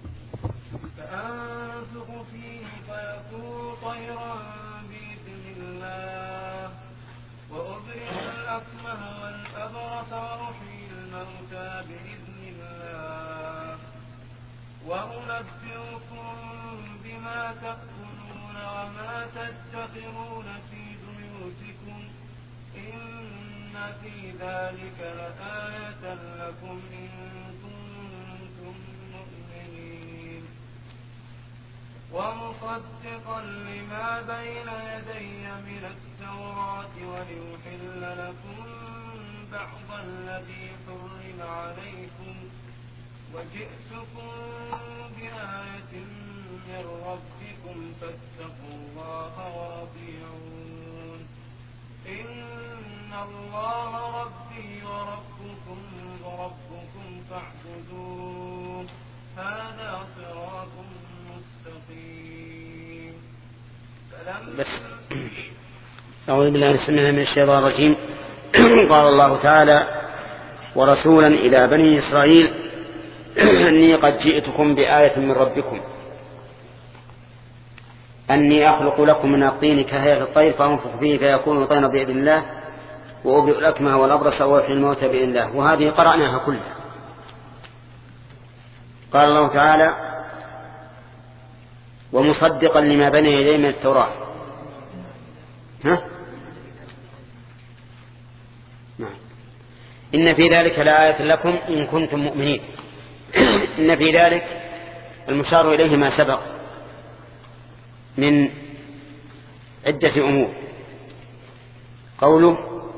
فأنفخ فيه فيكون طيرا بإذن الله وأبرئ الأكمه والأبرص وأحيي الموتى بإذن الله وأنبئكم بما تأكلون وما تدخرون في بيوتكم إن في ذلك لآية لكم إن كنتم مؤمنين ومصدقا لما بين يدي من التوراة وليحل لكم بعض الذي حرم عليكم وجئتكم بآية من ربكم فاتقوا الله وأطيعون إن الله ربي وربكم وربكم فاعبدوه هذا صراط مستقيم. بس أعوذ بالله السميع من الشيطان الرجيم. قال الله تعالى ورسولا إلى بني إسرائيل أني قد جئتكم بآية من ربكم أني أخلق لكم من الطين كهيئة الطير فأنفخ فيه فيكون طيرا بإذن الله وأبرئ الأكمه والأبرص وأحيي الموتى بإذن الله. وهذه قرأناها كلها. قال الله تعالى ومصدقا لما بين يدي من التوراة. ها؟ نعم. إن في ذلك لآية لكم إن كنتم مؤمنين. إن في ذلك المشار إليه ما سبق من عدة أمور. قوله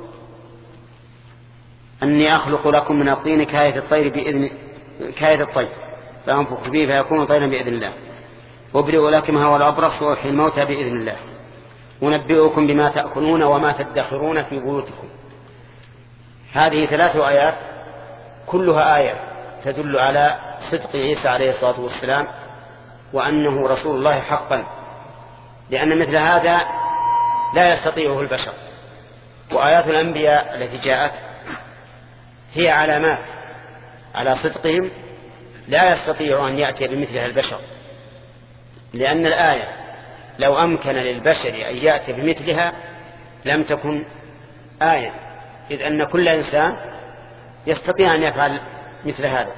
أني أخلق لكم من الطين كهيئة الطير بإذن كهيئة الطير فأنفخ فيه فيكون طيرا بإذن الله وأبرئ الأكمه والأبرص وأحيي الموتى بإذن الله ونبئكم بما تأكلون وما تدخرون في بيوتكم. هذه ثلاث آيات كلها آية تدل على صدق عيسى عليه الصلاة والسلام وأنه رسول الله حقا، لأن مثل هذا لا يستطيعه البشر. وآيات الأنبياء التي جاءت هي علامات على صدقهم لا يستطيع أن يأتي بمثلها البشر، لأن الآية لو أمكن للبشر أن يأتي بمثلها لم تكن آية، إذ أن كل إنسان يستطيع أن يفعل مثل هذا.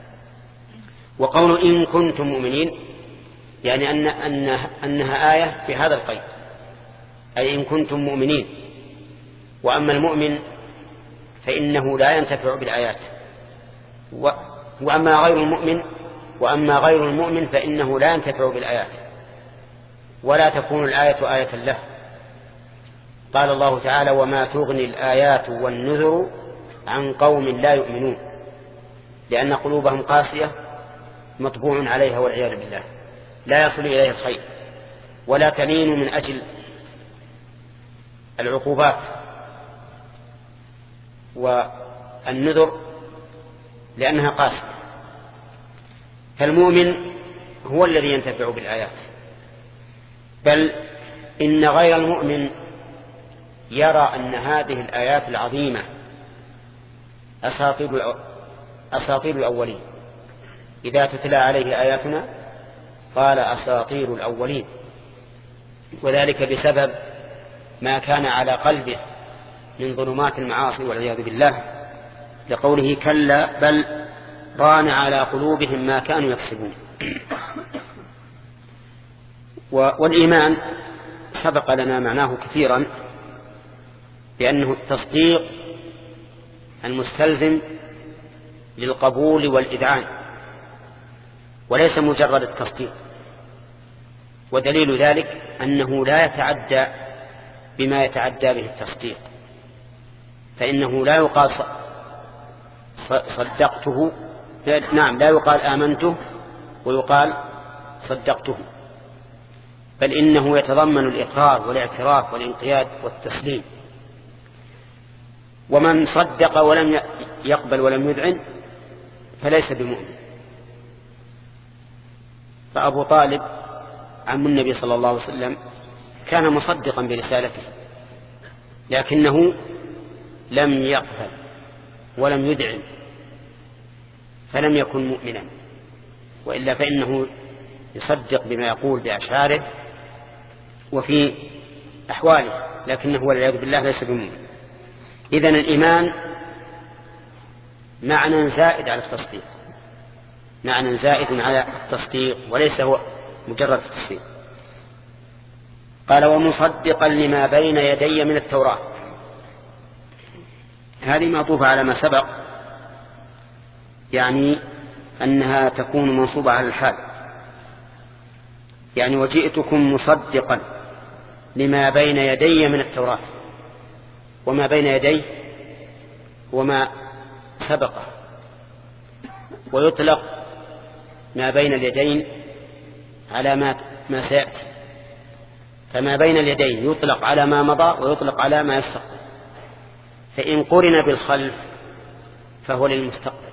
وقول إن كنتم مؤمنين يعني أن أن أنها آية في هذا القيد، أي إن كنتم مؤمنين. وأما المؤمن فإنه لا ينتفع بالآيات، وأما غير المؤمن وأما غير المؤمن فإنه لا ينتفع بالآيات ولا تكون الآية آية له. قال الله تعالى وما تغني الآيات والنذر عن قوم لا يؤمنون، لأن قلوبهم قاسية مطبوع عليها والعياذ بالله، لا يصل إليه الخير ولا تلين من أجل العقوبات. والنذر لأنها قاسية. فالمؤمن هو الذي ينتفع بالآيات، بل إن غير المؤمن يرى أن هذه الآيات العظيمة أساطير أساطير الأولين. إذا تتلى عليه آياتنا قال أساطير الأولين، وذلك بسبب ما كان على قلبه من ظلمات المعاصي والعياذ بالله، لقوله كلا بل ران على قلوبهم ما كانوا يكسبون. والإيمان سبق لنا معناه كثيرا بأنه التصديق المستلزم للقبول والإذعان، وليس مجرد التصديق. ودليل ذلك أنه لا يتعدى بما يتعدى به التصديق، فإنه لا يقال صدقته، نعم لا يقال آمنته ويقال صدقته، بل إنه يتضمن الإقرار والاعتراف والانقياد والتسليم. ومن صدق ولم يقبل ولم يذعن فليس بمؤمن. فأبو طالب عم النبي صلى الله عليه وسلم كان مصدقا برسالته، لكنه لم يقبل ولم يذعن فلم يكن مؤمنا، وإلا فإنه يصدق بما يقول بأشعاره وفي أحواله، لكنه والعياذ بالله ليس بمؤمن. إذن الإيمان معنى زائد على التصديق، معنى زائد على التصديق وليس هو مجرد التصديق. قال ومصدقا لما بين يدي من التوراة. هذه معطوفة على ما سبق، يعني أنها تكون منصوبة على الحال، يعني وجئتكم مصدقا لما بين يدي من التوراة، وما بين يديه وما سبقه، ويطلق ما بين اليدين على ما ما سيأتي، فما بين اليدين يطلق على ما مضى ويطلق على ما يستقبل، فإن قرن بالخلف فهو للمستقبل،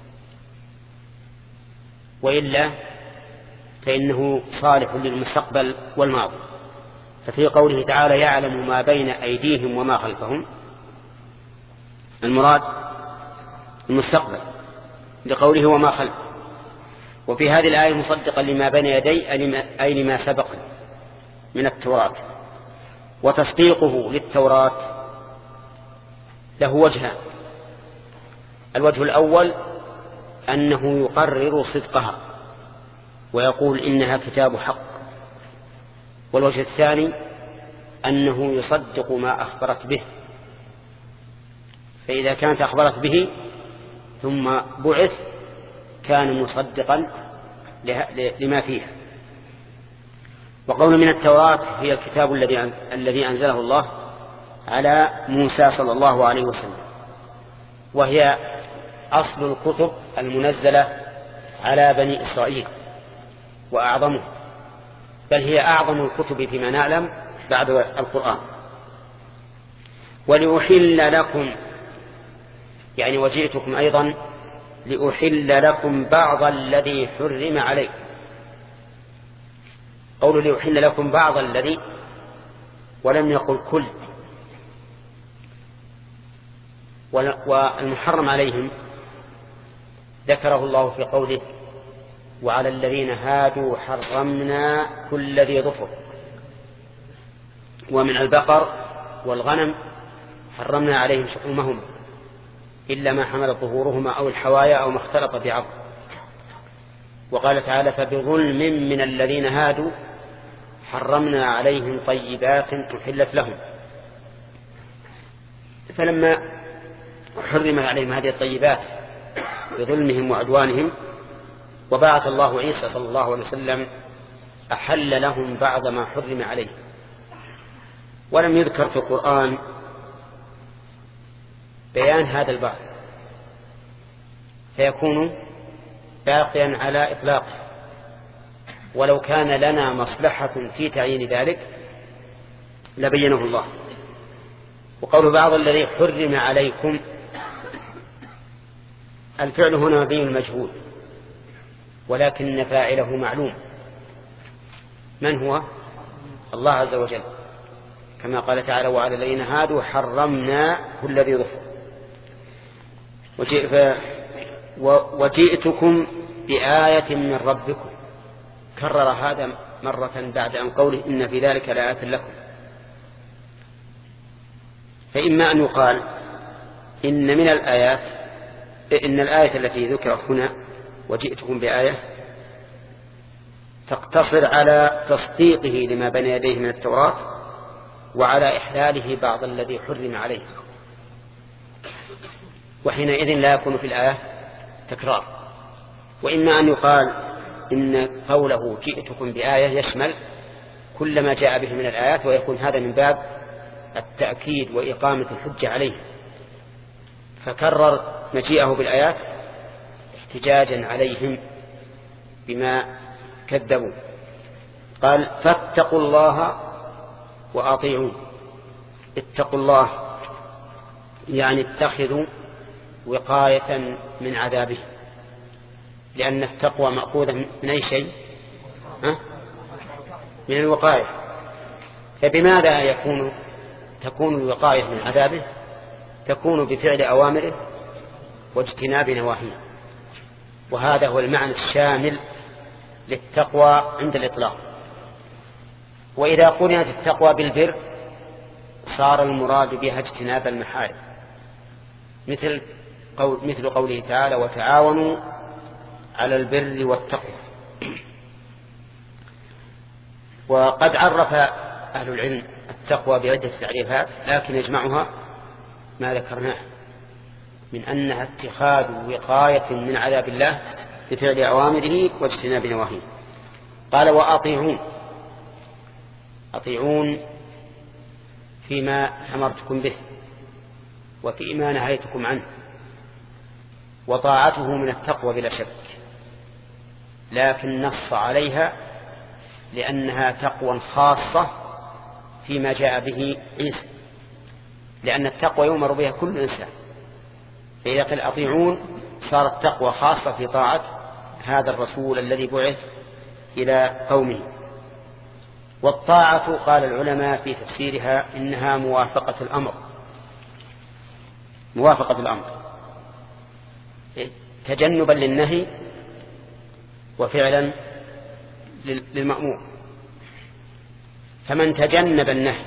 وإلا فإنه صالح للمستقبل والماضي. ففي قوله تعالى يعلم ما بين أيديهم وما خلفهم، المراد المستقبل لقوله وما خلف. وفي هذه الآية مصدقا لما بين يدي أي لما سبق من التوراة. وتصديقه للتوراة له وجهان: الوجه الأول أنه يقرر صدقها ويقول إنها كتاب حق، والوجه الثاني أنه يصدق ما أخبرت به، فإذا كانت أخبرت به ثم بعث كان مصدقا لما فيها. وقول من التوراة هي الكتاب الذي الذي أنزله الله على موسى صلى الله عليه وسلم، وهي أصل الكتب المنزلة على بني إسرائيل وأعظمه، بل هي أعظم الكتب فيما نعلم بعد القرآن. ولأحل لكم، يعني وجئتكم أيضا لأحل لكم بعض الذي حرم عليكم. قول لأحل لكم بعض الذي ولم يقل كل. والمحرم عليهم ذكره الله في قوله وعلى الذين هادوا حرمنا كل ذي ظفر، ومن البقر والغنم حرمنا عليهم شحومهما إلا ما حملت ظهورهما أو الحوايا أو ما اختلط بعظم. وقال تعالى فبظلم من الذين هادوا حرمنا عليهم طيبات أحلت لهم. فلما حرم عليهم هذه الطيبات بظلمهم وعدوانهم وبعث الله عيسى صلى الله عليه وسلم أحل لهم بعض ما حرم عليهم، ولم يذكر في القرآن بيان هذا البعض، فيكون باقيا على إطلاقه، ولو كان لنا مصلحة في تعيين ذلك لبينه الله. وقول بعض الذي حرم عليكم، الفعل هنا مبني المجهول، ولكن فاعله معلوم، من هو؟ الله عز وجل، كما قال تعالى وعلى الذين هادوا حرمنا كل ذي ظفر. وجئتكم بآية من ربكم، كرر هذا مرة بعد أن قوله إن في ذلك لآية لكم. فإما أن يقال إن من الآيات إن الآية التي ذكرت هنا وجئتكم بآية تقتصر على تصديقه لما بين يديه من التوراة وعلى إحلاله بعض الذي حرم عليه، وحينئذ لا يكون في الآية تكرار. وإما أن يقال إن قوله جئتكم بآية يشمل كل ما جاء به من الآيات، ويكون هذا من باب التأكيد وإقامة الحجة عليه، فكرر مجيئه بالآيات احتجاجا عليهم بما كذبوا. قال فاتقوا الله وأطيعون. اتقوا الله يعني اتخذوا وقاية من عذابه، لأن التقوى مأخوذة من أي شيء؟ ها؟ من الوقاية. فبماذا يكون تكون الوقاية من عذابه؟ تكون بفعل أوامره واجتناب نواهيه، وهذا هو المعنى الشامل للتقوى عند الإطلاق. وإذا قرنت التقوى بالبر صار المراد بها اجتناب المحارم، مثل قول مثل قوله تعالى وتعاونوا على البر والتقوى. وقد عرف أهل العلم التقوى بعدة تعريفات، لكن يجمعها ما ذكرناه من أنها اتخاذ وقاية من عذاب الله بفعل أوامره واجتناب نواهيه. قال وأطيعون، أطيعون فيما أمرتكم به وفيما نهيتكم عنه، وطاعته من التقوى بلا شك، لكن نص عليها لأنها تقوى خاصة فيما جاء به عيسى، لأن التقوى يؤمر بها كل إنسان، فإذا قال أطيعون صارت تقوى خاصة في طاعة هذا الرسول الذي بعث إلى قومه. والطاعة قال العلماء في تفسيرها إنها موافقة الأمر، موافقة الأمر تجنبا للنهي وفعلا للمأمور. فمن تجنب النهي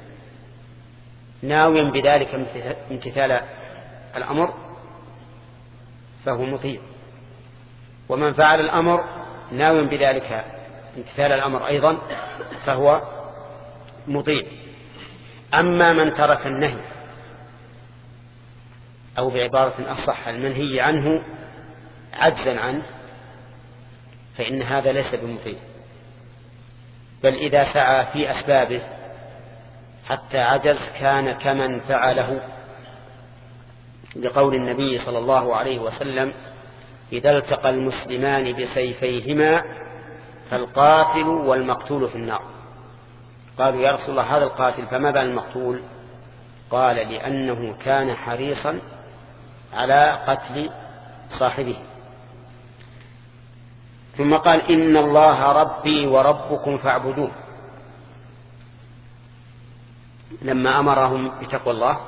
ناويا بذلك امتثال الأمر فهو مطيع، ومن فعل الأمر ناويا بذلك امتثال الأمر أيضا فهو مطيع. أما من ترك النهي أو بعبارة أصح المنهي عنه عجزا عنه فإن هذا ليس بمطيع، بل إذا سعى في أسبابه حتى عجز كان كمن فعله، لقول النبي صلى الله عليه وسلم إذا التقى المسلمان بسيفيهما فالقاتل والمقتول في النار. قالوا يا رسول الله هذا القاتل فما بال المقتول؟ قال لأنه كان حريصا على قتل صاحبه. ثم قال إن الله ربي وربكم فاعبدوه، لما أمرهم بتقوى الله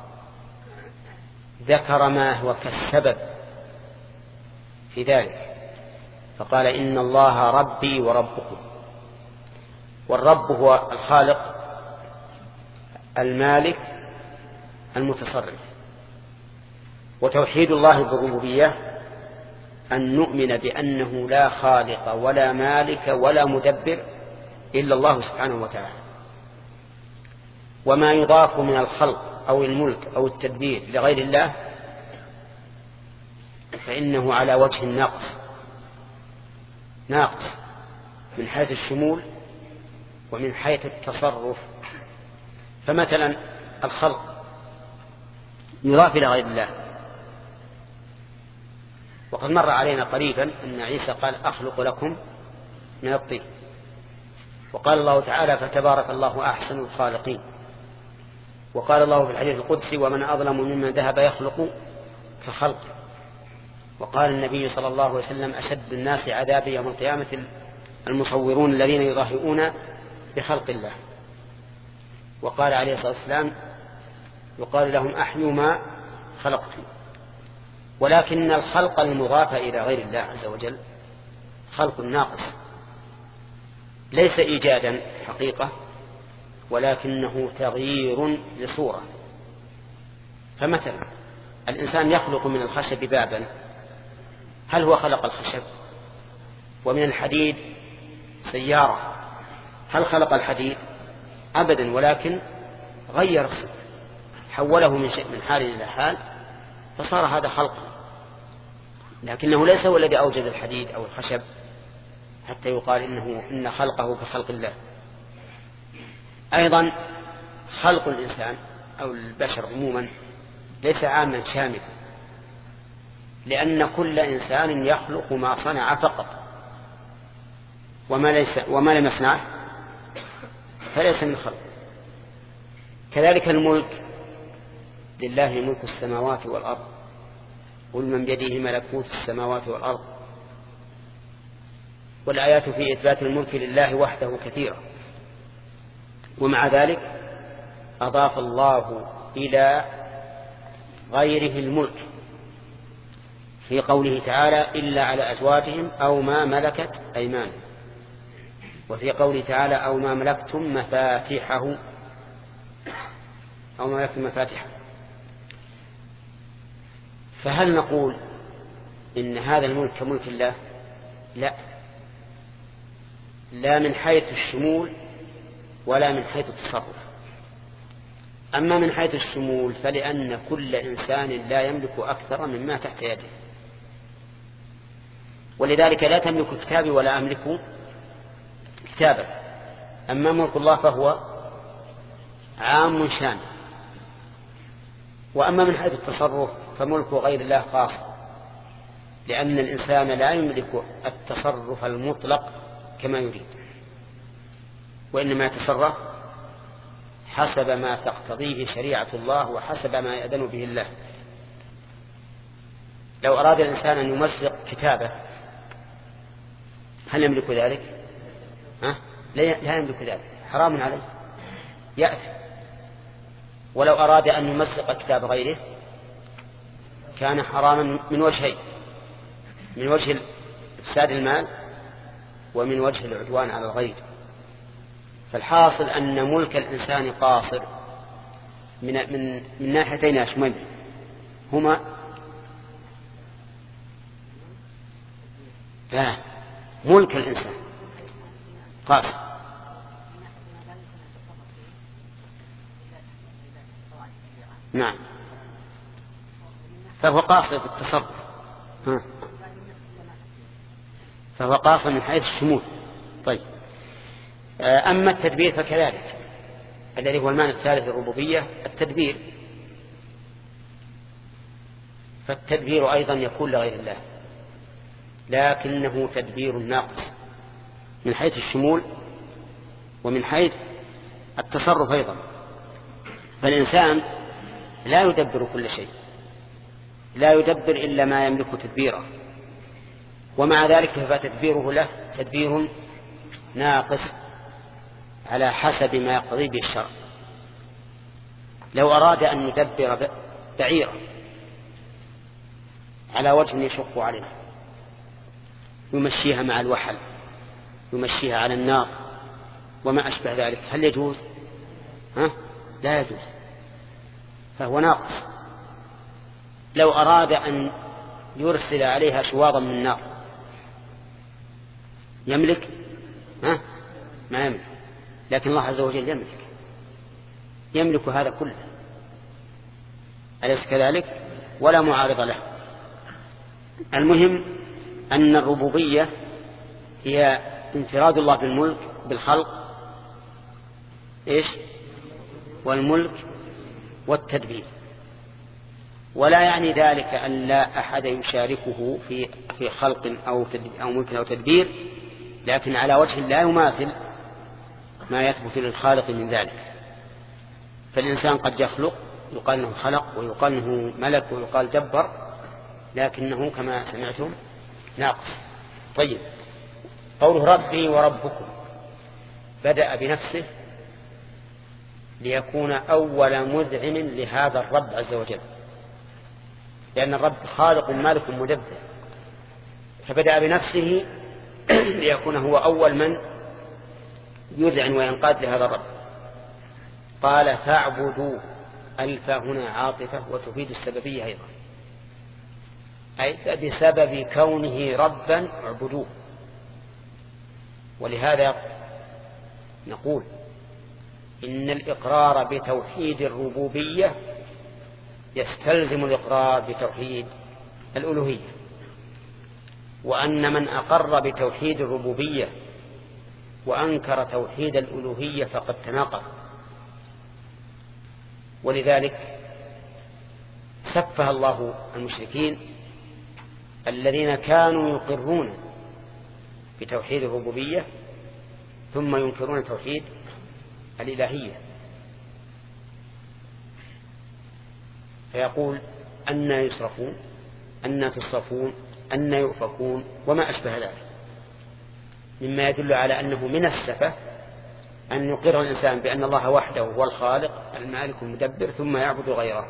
ذكر ما هو كالسبب في ذلك، فقال إن الله ربي وربكم. والرب هو الخالق المالك المتصرف. وتوحيد الله بالربوبية أن نؤمن بأنه لا خالق ولا مالك ولا مدبر إلا الله سبحانه وتعالى، وما يضاف من الخلق أو الملك أو التدبير لغير الله فإنه على وجه النقص، ناقص من حيث الشمول ومن حيث التصرف. فمثلا الخلق يضاف إلى غير الله، وقد مر علينا قريبا أن عيسى قال أخلق لكم من الطين، وقال الله تعالى فتبارك الله أحسن الخالقين، وقال الله في الحديث القدسي ومن أظلم ممن ذهب يخلق كخلق. وقال النبي صلى الله عليه وسلم أشد الناس عذابا يوم القيامة المصورون الذين يضاهئون بخلق الله. وقال عليه الصلاة والسلام يقال لهم أحيوا ما خلقتم. ولكن الخلق المضاف إلى غير الله عز وجل خلق ناقص، ليس إيجادا حقيقة ولكنه تغيير لصورة. فمثلا الإنسان يخلق من الخشب بابا، هل هو خلق الخشب؟ ومن الحديد سيارة، هل خلق الحديد؟ أبدا، ولكن غير حوله من شيء من حال إلى حال فصار هذا خلقا، لكنه ليس هو الذي أوجد الحديد أو الخشب حتى يقال إنه إن خلقه كخلق الله. أيضا خلق الإنسان أو البشر عموما ليس عاما شاملا، لأن كل إنسان يخلق ما صنع فقط، وما, ليس وما لم يصنعه فليس من خلق. كذلك الملك لله ملك السماوات والأرض قل من بيده ملكوت السماوات والأرض. والآيات في إثبات الملك لله وحده كثيرة، ومع ذلك أضاف الله إلى غيره الملك في قوله تعالى إلا على أزواجهم أو ما ملكت أيمانهم، وفي قوله تعالى أو ما ملكتم مفاتيحه أو ما ملكتم مفاتيحه. فهل نقول إن هذا الملك كملك الله؟ لا، لا من حيث الشمول ولا من حيث التصرف. أما من حيث الشمول فلأن كل إنسان لا يملك أكثر مما تحت يده، ولذلك لا تملك كتابي ولا أملك كتابا. أما ملك الله فهو عام شامل. وأما من حيث التصرف فملك غير الله خاص، لأن الإنسان لا يملك التصرف المطلق كما يريد، وإنما يتصرف حسب ما تقتضيه شريعة الله وحسب ما يأذن به الله. لو أراد الإنسان أن يمزق كتابه هل يملك ذلك؟ ها؟ لا يملك ذلك، حرام عليه، يأثم. ولو أراد أن يمزق كتاب غيره كان حراما من وجهين: من وجه إفساد المال ومن وجه العدوان على الغير. فالحاصل أن ملك الإنسان قاصر من من من ناحيتين أشمل هما: لا، ملك الإنسان قاصر، نعم، فهو قاصر في التصرف، ها. فهو قاصر من حيث الشمول. طيب، أما التدبير فكذلك، الذي هو المعنى الثالث الربوبية، التدبير. فالتدبير أيضا يكون لغير الله، لكنه تدبير ناقص من حيث الشمول ومن حيث التصرف أيضا. فالإنسان لا يدبر كل شيء، لا يدبر إلا ما يملك تدبيره، ومع ذلك فتدبيره له تدبير ناقص على حسب ما يقضي به الشرع. لو أراد أن يدبر بعيرا على وجه يشق عليه، يمشيها مع الوحل، يمشيها على النار وما أشبه ذلك، هل يجوز؟ ها؟ لا يجوز، فهو ناقص. لو أراد أن يرسل عليها شواظا من النار يملك؟ ها؟ ما يملك. لكن الله عز وجل يملك، يملك هذا كله، أليس كذلك؟ ولا معارض له. المهم أن الربوبية هي انفراد الله بالملك بالخلق إيش؟ والملك والتدبير. ولا يعني ذلك أن لا أحد يشاركه في في خلق أو أو ملك أو تدبير، لكن على وجه لا يماثل ما يثبت للخالق من ذلك. فالإنسان قد يخلق، يقال أنه خلق، ويقال أنه ملك، ويقال دبر، لكنه كما سمعتم ناقص. طيب، قوله ربي وربكم بدأ بنفسه ليكون أول مذعن لهذا الرب عز وجل، لأن الرب خالق مالك مدبر، فبدأ بنفسه ليكون هو أول من يذعن وينقاد لهذا الرب. قال فاعبدوا، ألف هنا عاطفة وتفيد السببية أيضا، أي بسبب كونه ربا اعبدوه. ولهذا نقول إن الإقرار بتوحيد الربوبية يستلزم الإقرار بتوحيد الألوهية، وأن من أقر بتوحيد الربوبية وأنكر توحيد الألوهية فقد تناقض. ولذلك سفه الله المشركين الذين كانوا يقرون بتوحيد الربوبية ثم ينكرون توحيد الإلهية، فيقول أن يصرفون، أن تصرفون، أن يؤفكون وما أشبه ذلك، مما يدل على أنه من السفة أن يقر الإنسان بأن الله وحده هو الخالق المالك المدبر ثم يعبد غيره.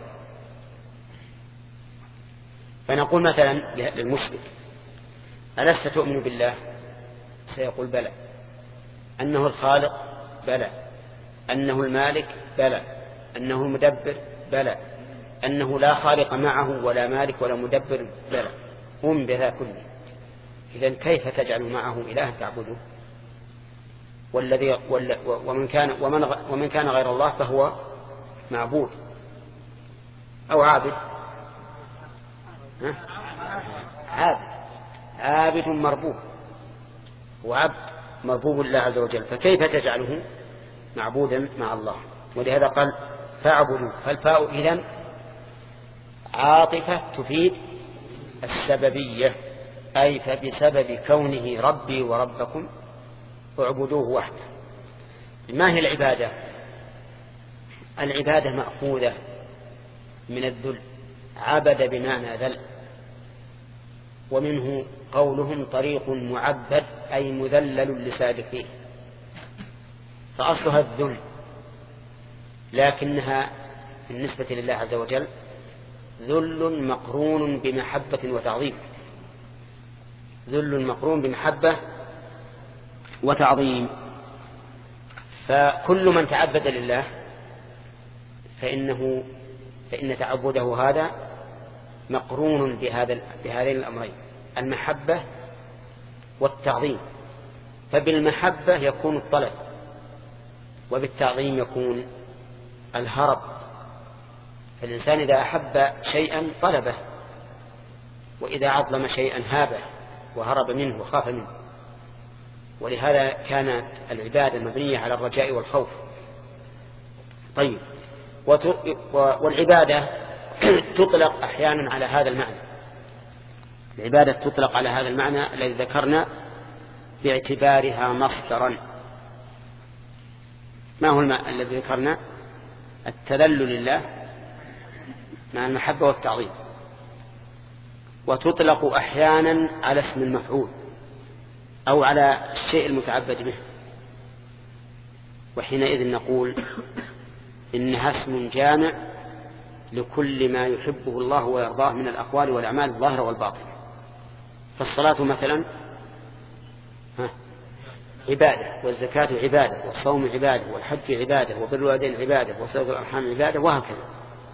فنقول مثلا للمشرك ألست تؤمن بالله؟ سيقول بلى. أنه الخالق؟ بلى. أنه المالك؟ بلى. أنه المدبر؟ بلى. أنه لا خالق معه ولا مالك ولا مدبر؟ بلى. هم بذا كله. إذن كيف تجعل معه إله تعبده؟ والذي ومن كان ومن ومن كان غير الله فهو معبود أو عابد؟ ها؟ عابد عابد مربوب، وعبد مربوب الله عز وجل، فكيف تجعله معبودا مع الله؟ ولهذا قال فاعبدوا. فالفاء إذن عاطفة تفيد السببية، أي فبسبب كونه ربي وربكم اعبدوه وحده. ما هي العبادة؟ العبادة مأخوذة من الذل، عبد بمعنى ذل، ومنه قولهم طريق معبد أي مذلل لسالكيه، فأصلها الذل، لكنها بالنسبة لله عز وجل ذل مقرون بمحبة وتعظيم، ذل مقرون بمحبة وتعظيم. فكل من تعبد لله فإنه فإن تعبده هذا مقرون بهذا بهذين الأمرين، المحبة والتعظيم. فبالمحبة يكون الطلب، وبالتعظيم يكون الهرب. فالإنسان إذا أحب شيئا طلبه، وإذا عظم شيئا هابه وهرب منه وخاف منه. ولهذا كانت العبادة مبنية على الرجاء والخوف. طيب، والعبادة تطلق أحيانا على هذا المعنى، العبادة تطلق على هذا المعنى الذي ذكرنا باعتبارها مصدرا. ما هو المعنى الذي ذكرنا؟ التذلل لله مع المحبة والتعظيم. وتطلق أحيانا على اسم المفعول أو على الشيء المتعبد به، وحينئذ نقول إنها اسم جامع لكل ما يحبه الله ويرضاه من الأقوال والأعمال الظاهرة والباطنة. فالصلاة مثلا عبادة، والزكاة عبادة، والصوم عبادة، والحج عبادة، وبر الوالدين عبادة، وصلة الأرحام عبادة، وهكذا.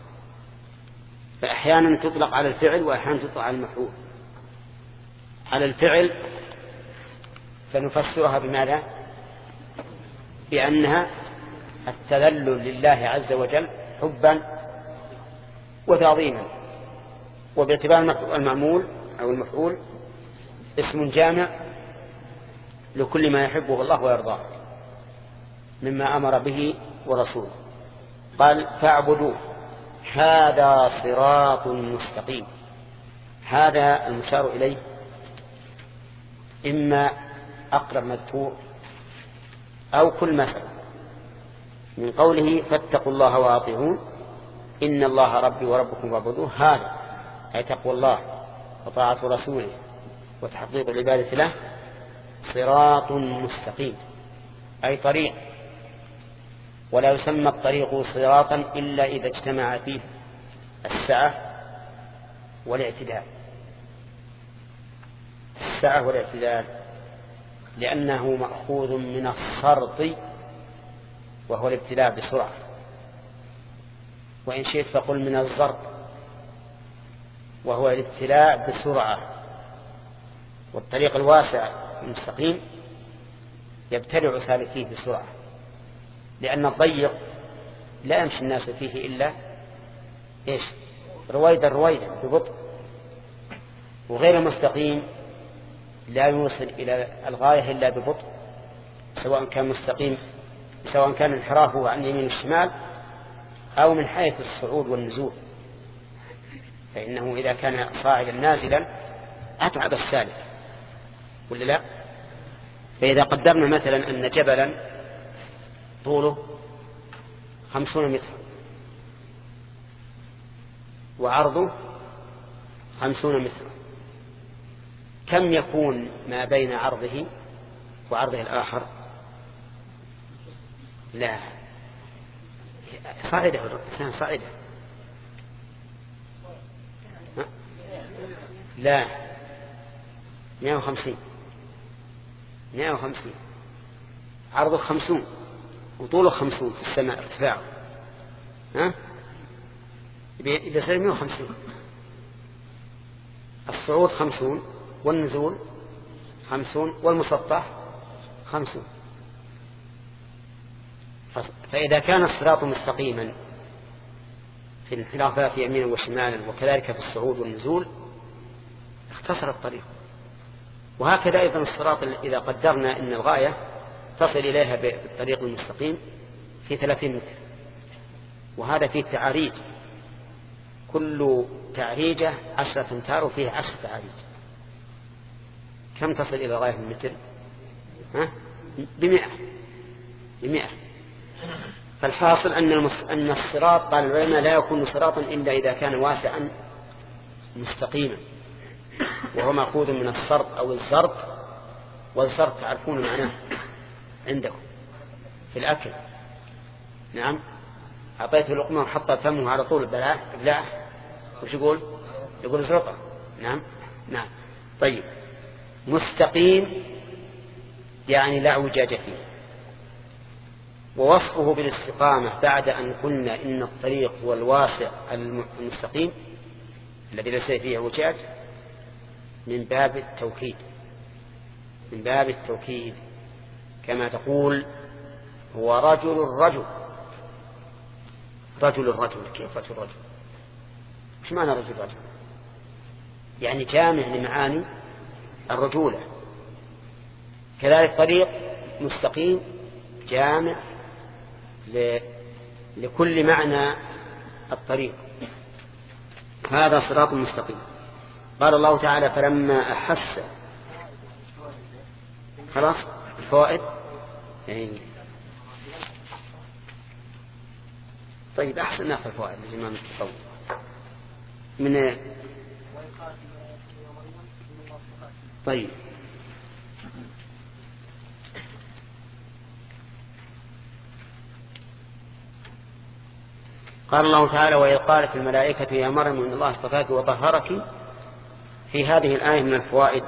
فأحيانا تطلق على الفعل وأحيانا تطلق على المفعول. على الفعل فنفسرها بماذا؟ بأنها التذلل لله عز وجل حبا وتعظيما. وباعتبار المعمول أو المفعول اسم جامع لكل ما يحبه الله ويرضاه مما أمر به ورسوله. قال فاعبدوه هذا صراط مستقيم. هذا المشار إليه إما أقرب مذكور أو كل ما سبق من قوله فاتقوا الله وأطيعون إن الله ربي وربكم فاعبدوه. هذا أي تقوى الله وطاعة رسوله وتحقيق العبادة له صراط مستقيم أي طريق. ولا يسمى الطريق صراطا إلا إذا اجتمع فيه السعة والاعتدال. السعة والاعتدال لأنه مأخوذ من السرط وهو الابتلاء بسرعة، وإن شئت فقل من الزرط وهو الابتلاء بسرعة. والطريق الواسع المستقيم يبتلع سالكيه بسرعة، لأن الضيق لا يمشي الناس فيه إلا إيش؟ رويدا رويدا ببطء. وغير المستقيم لا يوصل إلى الغاية إلا ببطء، سواء كان مستقيم سواء كان انحرافه عن اليمين والشمال أو من حيث الصعود والنزول. فإنه إذا كان صاعدا نازلا أتعب السالك ولا لا؟ فإذا قدرنا مثلا أن جبلا طوله خمسون متر وعرضه خمسون متر، كم يكون ما بين عرضه وعرضه الآخر؟ لا، صاعدة الإنسان صاعدة. لا، مئة وخمسين مئة وخمسين عرضه خمسون وطوله خمسون في السماء ارتفاعه، ها إذا صار مئة وخمسين. الصعود خمسون والنزول خمسون والمسطح خمسون. فإذا كان الصراط مستقيما في الانحرافات يمينا وشمالا وكذلك في الصعود والنزول اختصر الطريق. وهكذا أيضا الصراط إذا قدرنا أن الغاية تصل إليها بالطريق المستقيم في ثلاثين متر، وهذا فيه تعاريج، كل تعريجة عشرة أمتار وفيه عشرة تعاريج، كم تصل إلى الغاية في المتر؟ ها؟ بمئة بمئة. فالحاصل أن أن الصراط قال العلماء لا يكون صراطا إلا إذا كان واسعا مستقيما، وهو مأخوذ من الصرط أو الزرط، والزرط تعرفون معناه عندكم في الأكل. نعم، أعطيته لقمة وحط فمه على طول بلاه، وش يقول؟ يقول زرطة. نعم نعم. طيب، مستقيم يعني لا اعوجاج فيه. ووصفه بالاستقامة بعد أن قلنا إن الطريق هو الواسع المستقيم الذي ليس فيه اعوجاج من باب التوكيد، من باب التوكيد كما تقول هو رجل الرجل، رجل الرجل. كيف رجل الرجل؟ مش معنى رجل الرجل؟ يعني جامع لمعاني الرجولة. كذلك طريق مستقيم جامع لكل معنى الطريق، هذا صراط مستقيم. قال الله تعالى فلما أحس. خلاص الفوائد يعني. طيب أحسن ناخذ الفوائد الإمام التطور من. طيب قال الله تعالى وإذ قالت الملائكة يا مريم إن الله اصطفاك وطهرك. في هذه الآية من الفوائد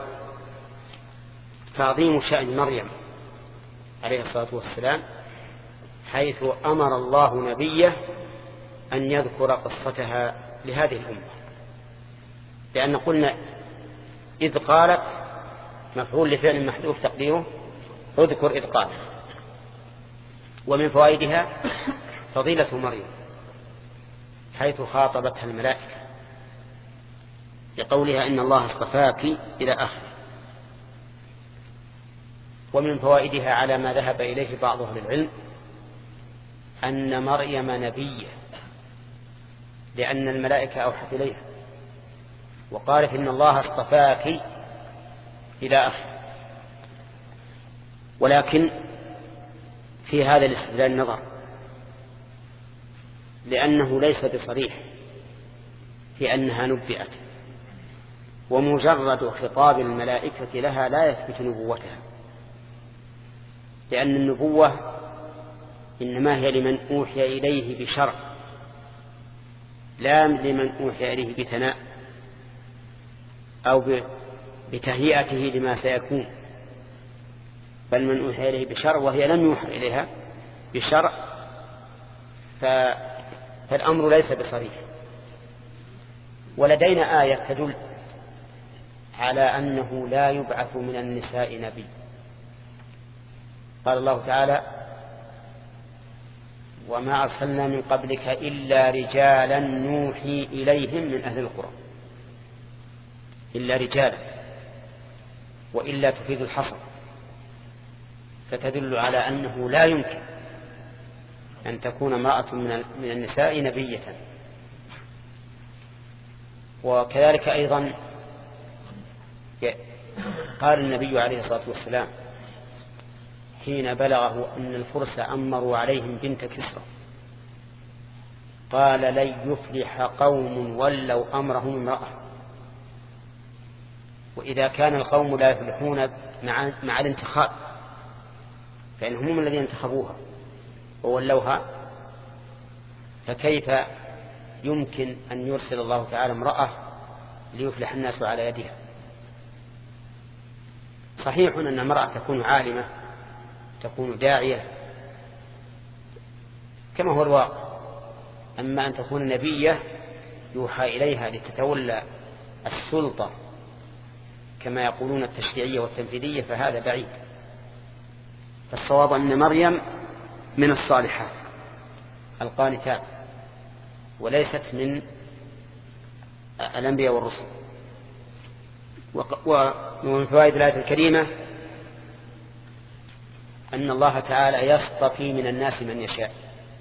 تعظيم شأن مريم عليه الصلاة والسلام، حيث أمر الله نبيه أن يذكر قصتها لهذه الأمة، لأن قلنا إذ قالت مفعول لفعل محذوف تقديره اذكر إذ قالت. ومن فوائدها فضيلة مريم حيث خاطبتها الملائكة لقولها إن الله اصطفاك إلى آخره. ومن فوائدها على ما ذهب إليه بعض أهل العلم أن مريم نبية، لأن الملائكة أوحت إليها وقالت إن الله اصطفاك إلى آخره. ولكن في هذا الاستدلال نظر، لأنه ليس بصريح في أنها نبئت، ومجرد خطاب الملائكة لها لا يثبت نبوتها، لأن النبوة إنما هي لمن أوحي إليه بشرع، لا لمن أوحي إليه بثناء أو بتهيئته لما سيكون، بل من أوحي إليه بشرع وهي لم يوحى إليها بشرع، فالأمر ليس بصريح. ولدينا آية تدل على أنه لا يبعث من النساء نبي. قال الله تعالى وما أرسلنا من قبلك إلا رجالا نوحي إليهم من أهل القرى، إلا رجالا، وإلا تفيد الحصر، فتدل على أنه لا يمكن أن تكون امرأة من النساء نبية. وكذلك أيضا قال النبي عليه الصلاة والسلام حين بلغه أن الفرس أمروا عليهم بنت كسرى قال لن يفلح قوم ولوا أمرهم امرأة. وإذا كان القوم لا يفلحون مع, مع الانتخاب، فإنهم هم الذين انتخبوها وولوها، فكيف يمكن أن يرسل الله تعالى امرأة ليفلح الناس على يدها؟ صحيح أن المرأة تكون عالمة، تكون داعية كما هو الواقع، أما أن تكون نبية يوحى إليها لتتولى السلطة كما يقولون التشريعية والتنفيذية فهذا بعيد. فالصواب أن مريم من الصالحات القانتات وليست من الأنبياء والرسل. ومن فوائد الآية الكريمة أن الله تعالى يصطفي من الناس من يشاء،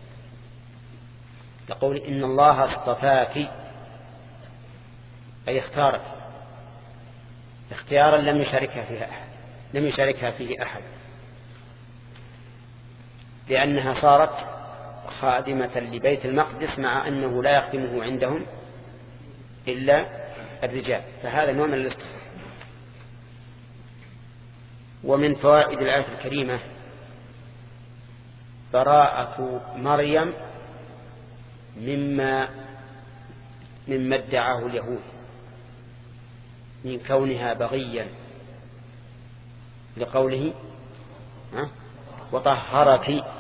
يقول إن الله اصطفاك، أي اختارك اختيارا لم يشاركها فيه أحد لم يشاركها فيه أحد لأنها صارت خادمة لبيت المقدس، مع أنه لا يخدمه عندهم إلا الرجال، فهذا نوع من الاصطفاء. ومن فوائد الآية الكريمة براءة مريم مما مما ادعاه اليهود من كونها بغيا، لقوله وطهرك